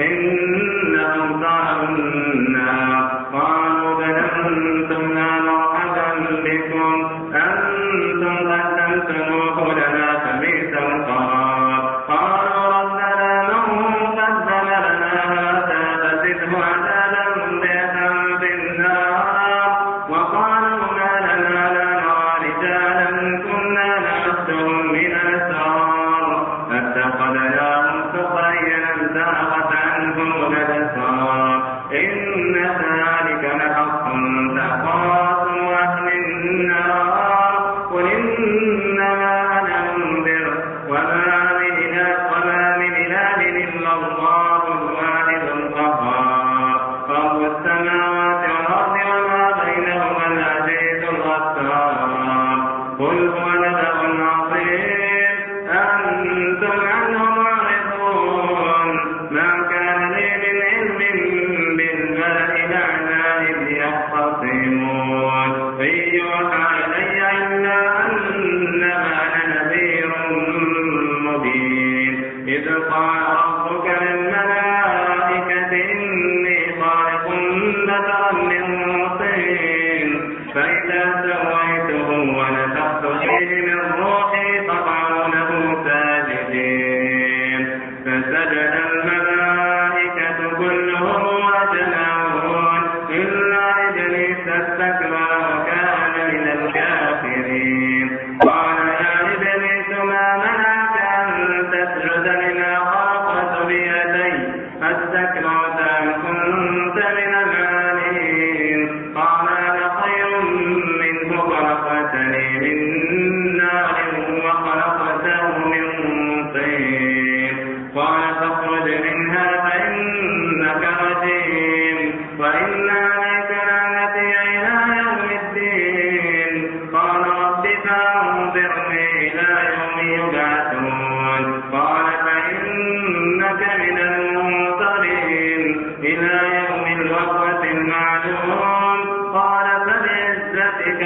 إنهم صالوا النار قالوا بل أنتم لا مرحبا بكم أنتم قدمتموه لنا فبئس القرار قالوا ربنا من قدم لنا هذا فزده عذابا ضعفا في النار وقالوا ما لنا لا نرى رجالا كنا نعدهم من الأسرار اتخذناهم سخريا زاغت عنهم الأبصار إن ذلك لحق تخاصم أهل النار قل إنما أنا منذر وما من إله وما من إله إلا الله الواحد القهار رب السماوات والأرض وما بينهما العزيز الغفار قل هو نبأ عظيم أنتم عنه معرضون ما كان لي من علم بالملأ الأعلى إذ يختصمون إن يوحى إلي إلا أنما أنا نذير مبين إذ قال ربك للملائكة إني خالق بشرا من طين فإذا سويته ونفخت فيه من روحي فقعوا له ساجدين فسجد الملائكة كلهم أجمعون إلا إبليس استكبر وكان من الكافرين قال يا إبليس ما منعك أن تسجد لما خلقت بيدي أستكبرت أم كنت من العالين قال أنا خير منه خلقتني من نار وخلقته من طين قال فاخرج منها فإنك رجيم وإن عليك لعنتي إلى يوم الدين قال رب فأنظرني إلى يوم يبعثون قال فإنك من المنظرين إلى يوم الوقت المعلوم قال فبعزتك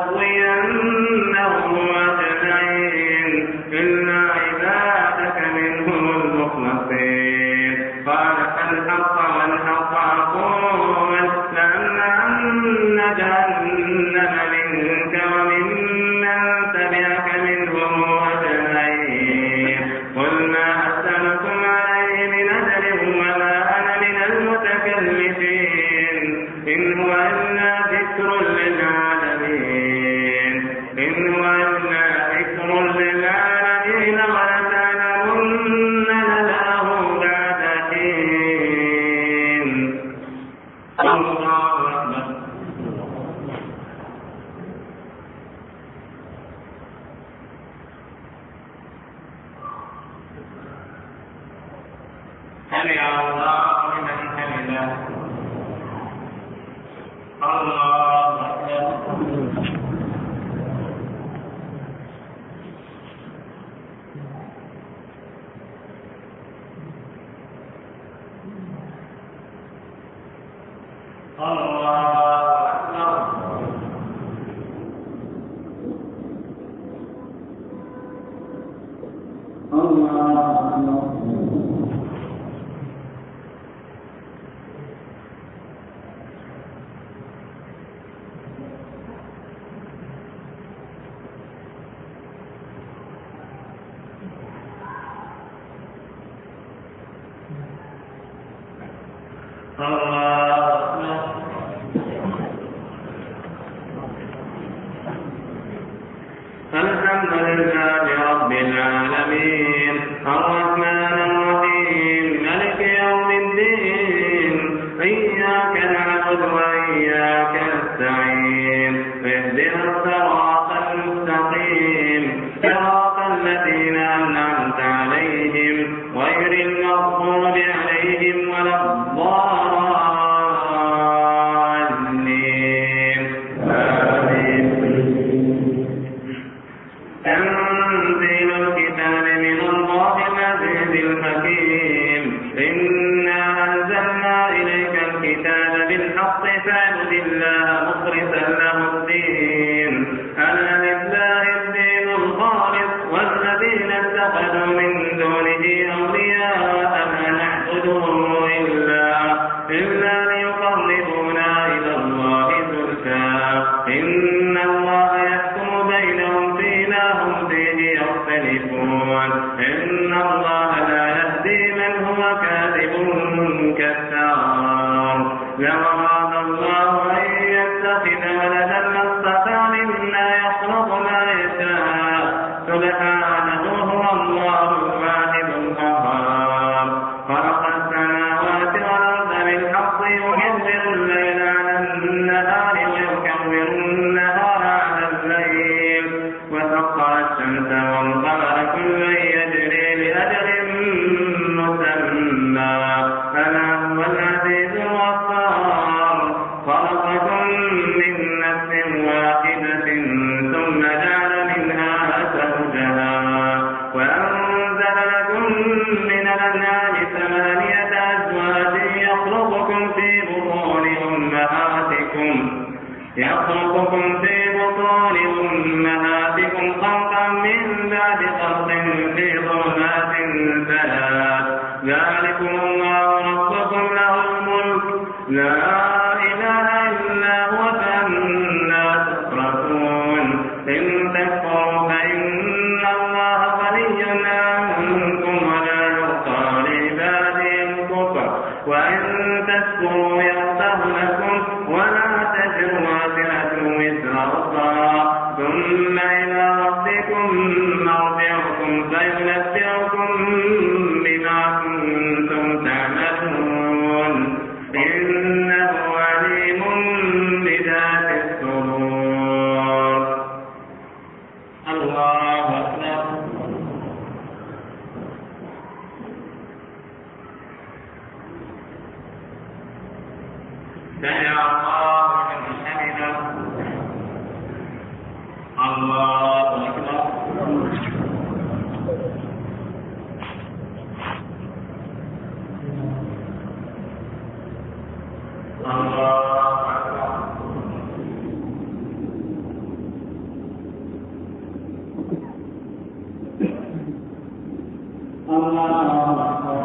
لأغوينهم أجمعين إلا عبادك منهم المخلصين قال فالحق والحق سمع الله لمن حمده. الله أكبر. الحمد لله رب العالمين الرحمن الرحيم مالك يوم الدين إياك نعبد وإياك نستعين اهدنا الصراط المستقيم صراط الذين أنعمت عليهم غير المغضوب عليهم ولا الضالين آمين. تنزيل الكتاب من الله العزيز الحكيم إنا أنزلنا إليك الكتاب بالحق فاعبد الله مخلصا له الدين ألا لله الدين الخالص والذين اتخذوا من دونه أولياء ما نعبدهم إلا إلا ليقربونا إلى الله زلفى إن الله يحكم بينهم فيما هم فيه يختلفون إن الله لا يهدي من هو كاذب كفار. لو أراد الله أن يتخذ ولدا لاصطفى مما يخلق ما يشاء سبحانه هو الله الواحد القهار. خلق السماوات والأرض بالحق يكبر الليل على النهار ويكبر النهار على الليل وسخر الشمس والقمر كل يجري لأجل مسمى ألا هو العزيز الغفار. خلقكم من نفس واحدة ثم جعل منها زوجها وأنزل لكم من الأنعام ثمانية أزواج يخلقكم في بطون أمهاتكم يخلقكم في بطون أمهاتكم خلقا من بعد خلق في ظلمات ثلاث ذلكم الله ربكم له الملك لا إله إلا هو فأنى تصرفون. إن تكفروا فإن الله غني عنكم ولا يرضى لعباده الكفر وإن تشكروا يغفر لكم ولا تزر وازرة وزر أخرى ثم إلى ربكم مرجعكم فينبئكم بما كنتم تعملون إنه عليم بذات الصدور. الله أكبر. سمع الله لمن حمده. الله أكبر. الله أكبر. الله أكبر.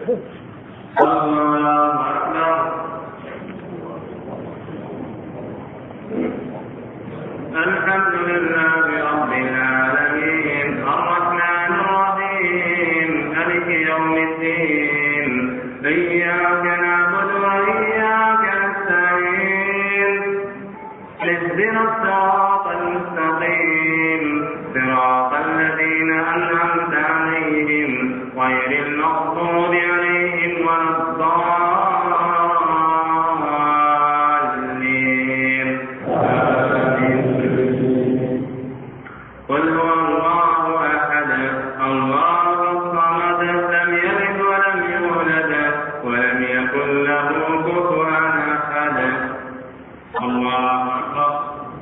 الله أكبر. الحمد لله رب العالمين الرحمن الرحيم مالك يوم الدين إياك نعبد وإياك نستعين اهدنا الصراط المستقيم صراط الذين أنعمت عليهم غير المغضوب عليهم ولا الضالين. قل هو الله أحد الله الصمد لم يلد ولم يولد ولم يكن له كفوا أحد. الله أكبر.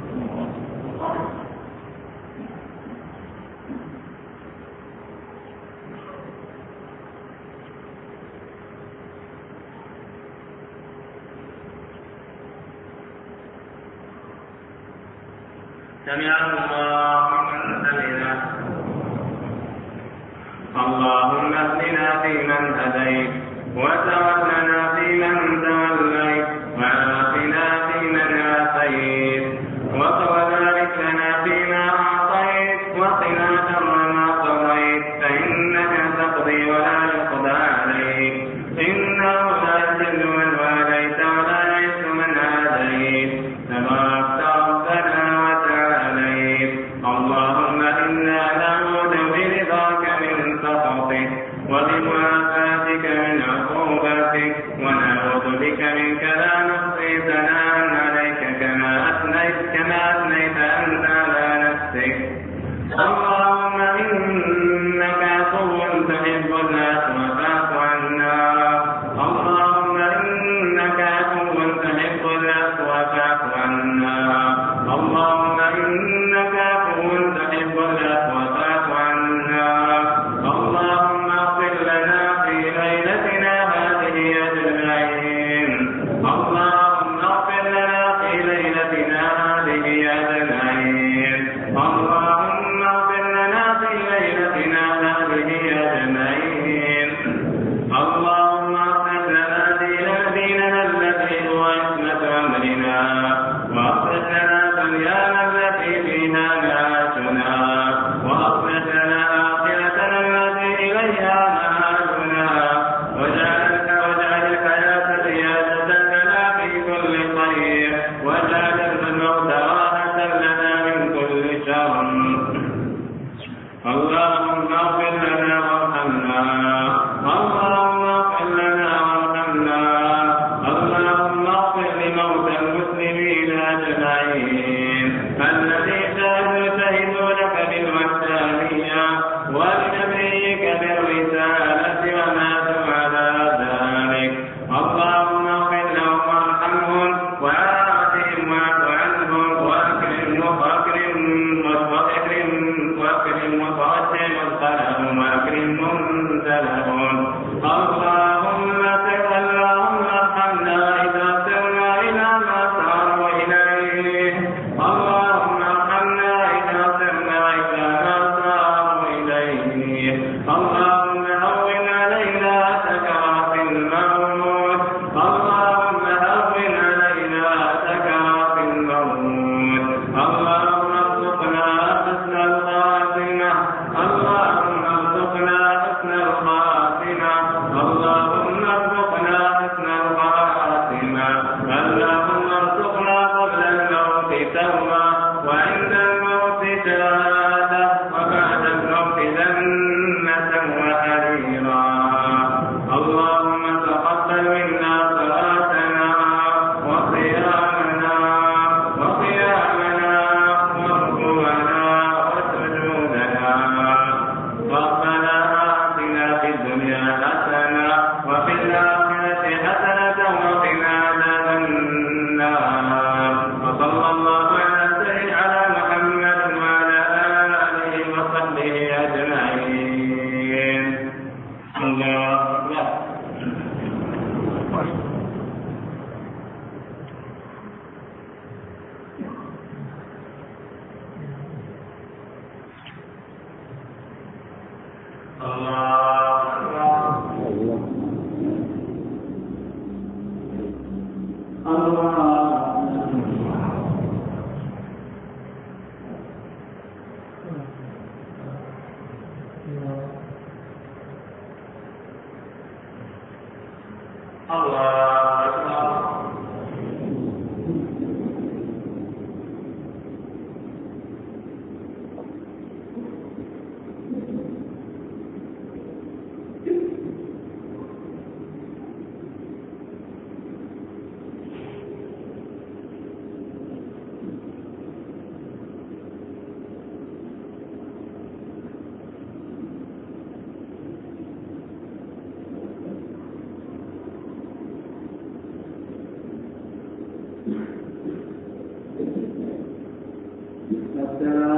سمع الله لمن حمده. اللهم اهدنا فيمن هديت وتولنا فيمن توليت وعافنا فيمن عافيت وبارك لنا فيما أعطيت وقنا شر ما قضيت فإنك تقضي ولا يقضى عليك إنه لا يذل من واليت ولا يعز من عاديت تباركت ربنا وتعاليت. اللهم إنا نعوذ برضاك من سخطك وبمعافاتك من عقوبتك ونعوذ بك منك لا نحصي ثناء عليك كما أثنيت كما أثنيت أنت على نفسك. اللهم إنك عفو تحب العفو فاعف عنا. اللهم إنك عفو تحب العفو فاعف عنا. اللهم إنك عفو تحب العفو فاعف عنا. اللهم اغفر لنا في ليلتنا هذه أجمعين. اللهم اغفر لنا في ليلتنا هذه أجمعين. اللهم اغفر لنا في ليلتنا هذه أجمعين. اللهم اغفر لنا ديننا الذي هو عصمة أمرنا واغفر لنا دنيانا التي فيها معاشنا واغفر لنا آخرتنا التي إليها مآلنا واجعل واجعل الحياة زيادة لنا في كل خير واجعل الموت راحة لنا من كل شر. اللهم اغفر لنا وارحمنا. اللهم اغفر لنا وارحمنا. اللهم اغفر لموتى المسلمين أجمعين الذين شهدوا لك بالوحدانية ولنبيك بالرسالة وماتوا على ذلك. اللهم اغفر لهم وارحمهم وعافهم واعف عنهم واكرم واكرم واكرم واكرم ووسع مدخلهم واكرم منزلهم. اللهم اللهم ارحمنا إذا سرنا إلى ما صاروا إليه. اللهم ارحمنا إذا سرنا إلى ما صاروا إليه. اللهم هون علينا سكرات الموت. اللهم هون علينا سكرات الموت. اللهم ارزقنا حسن الخاتمة. اللهم ارزقنا حسن الخاتمة. اللهم ارزقنا حسن الخاتمة. اللهم ارزقنا قبل الموت توبة وعند الموت شهادة وبعد الموت جنة وحريرا. اللهم تقبل منا صلاتنا وصيامنا وقيامنا وركوعنا وسجودنا. ربنا آتنا في الدنيا حسنة وفي الآخرة حسنة وقنا عذاب النار. وصلى الله على سيدنا محمد وعلى آله وصحبه أجمعين. الله أكبر. الله أكبر. الله أكبر. السلام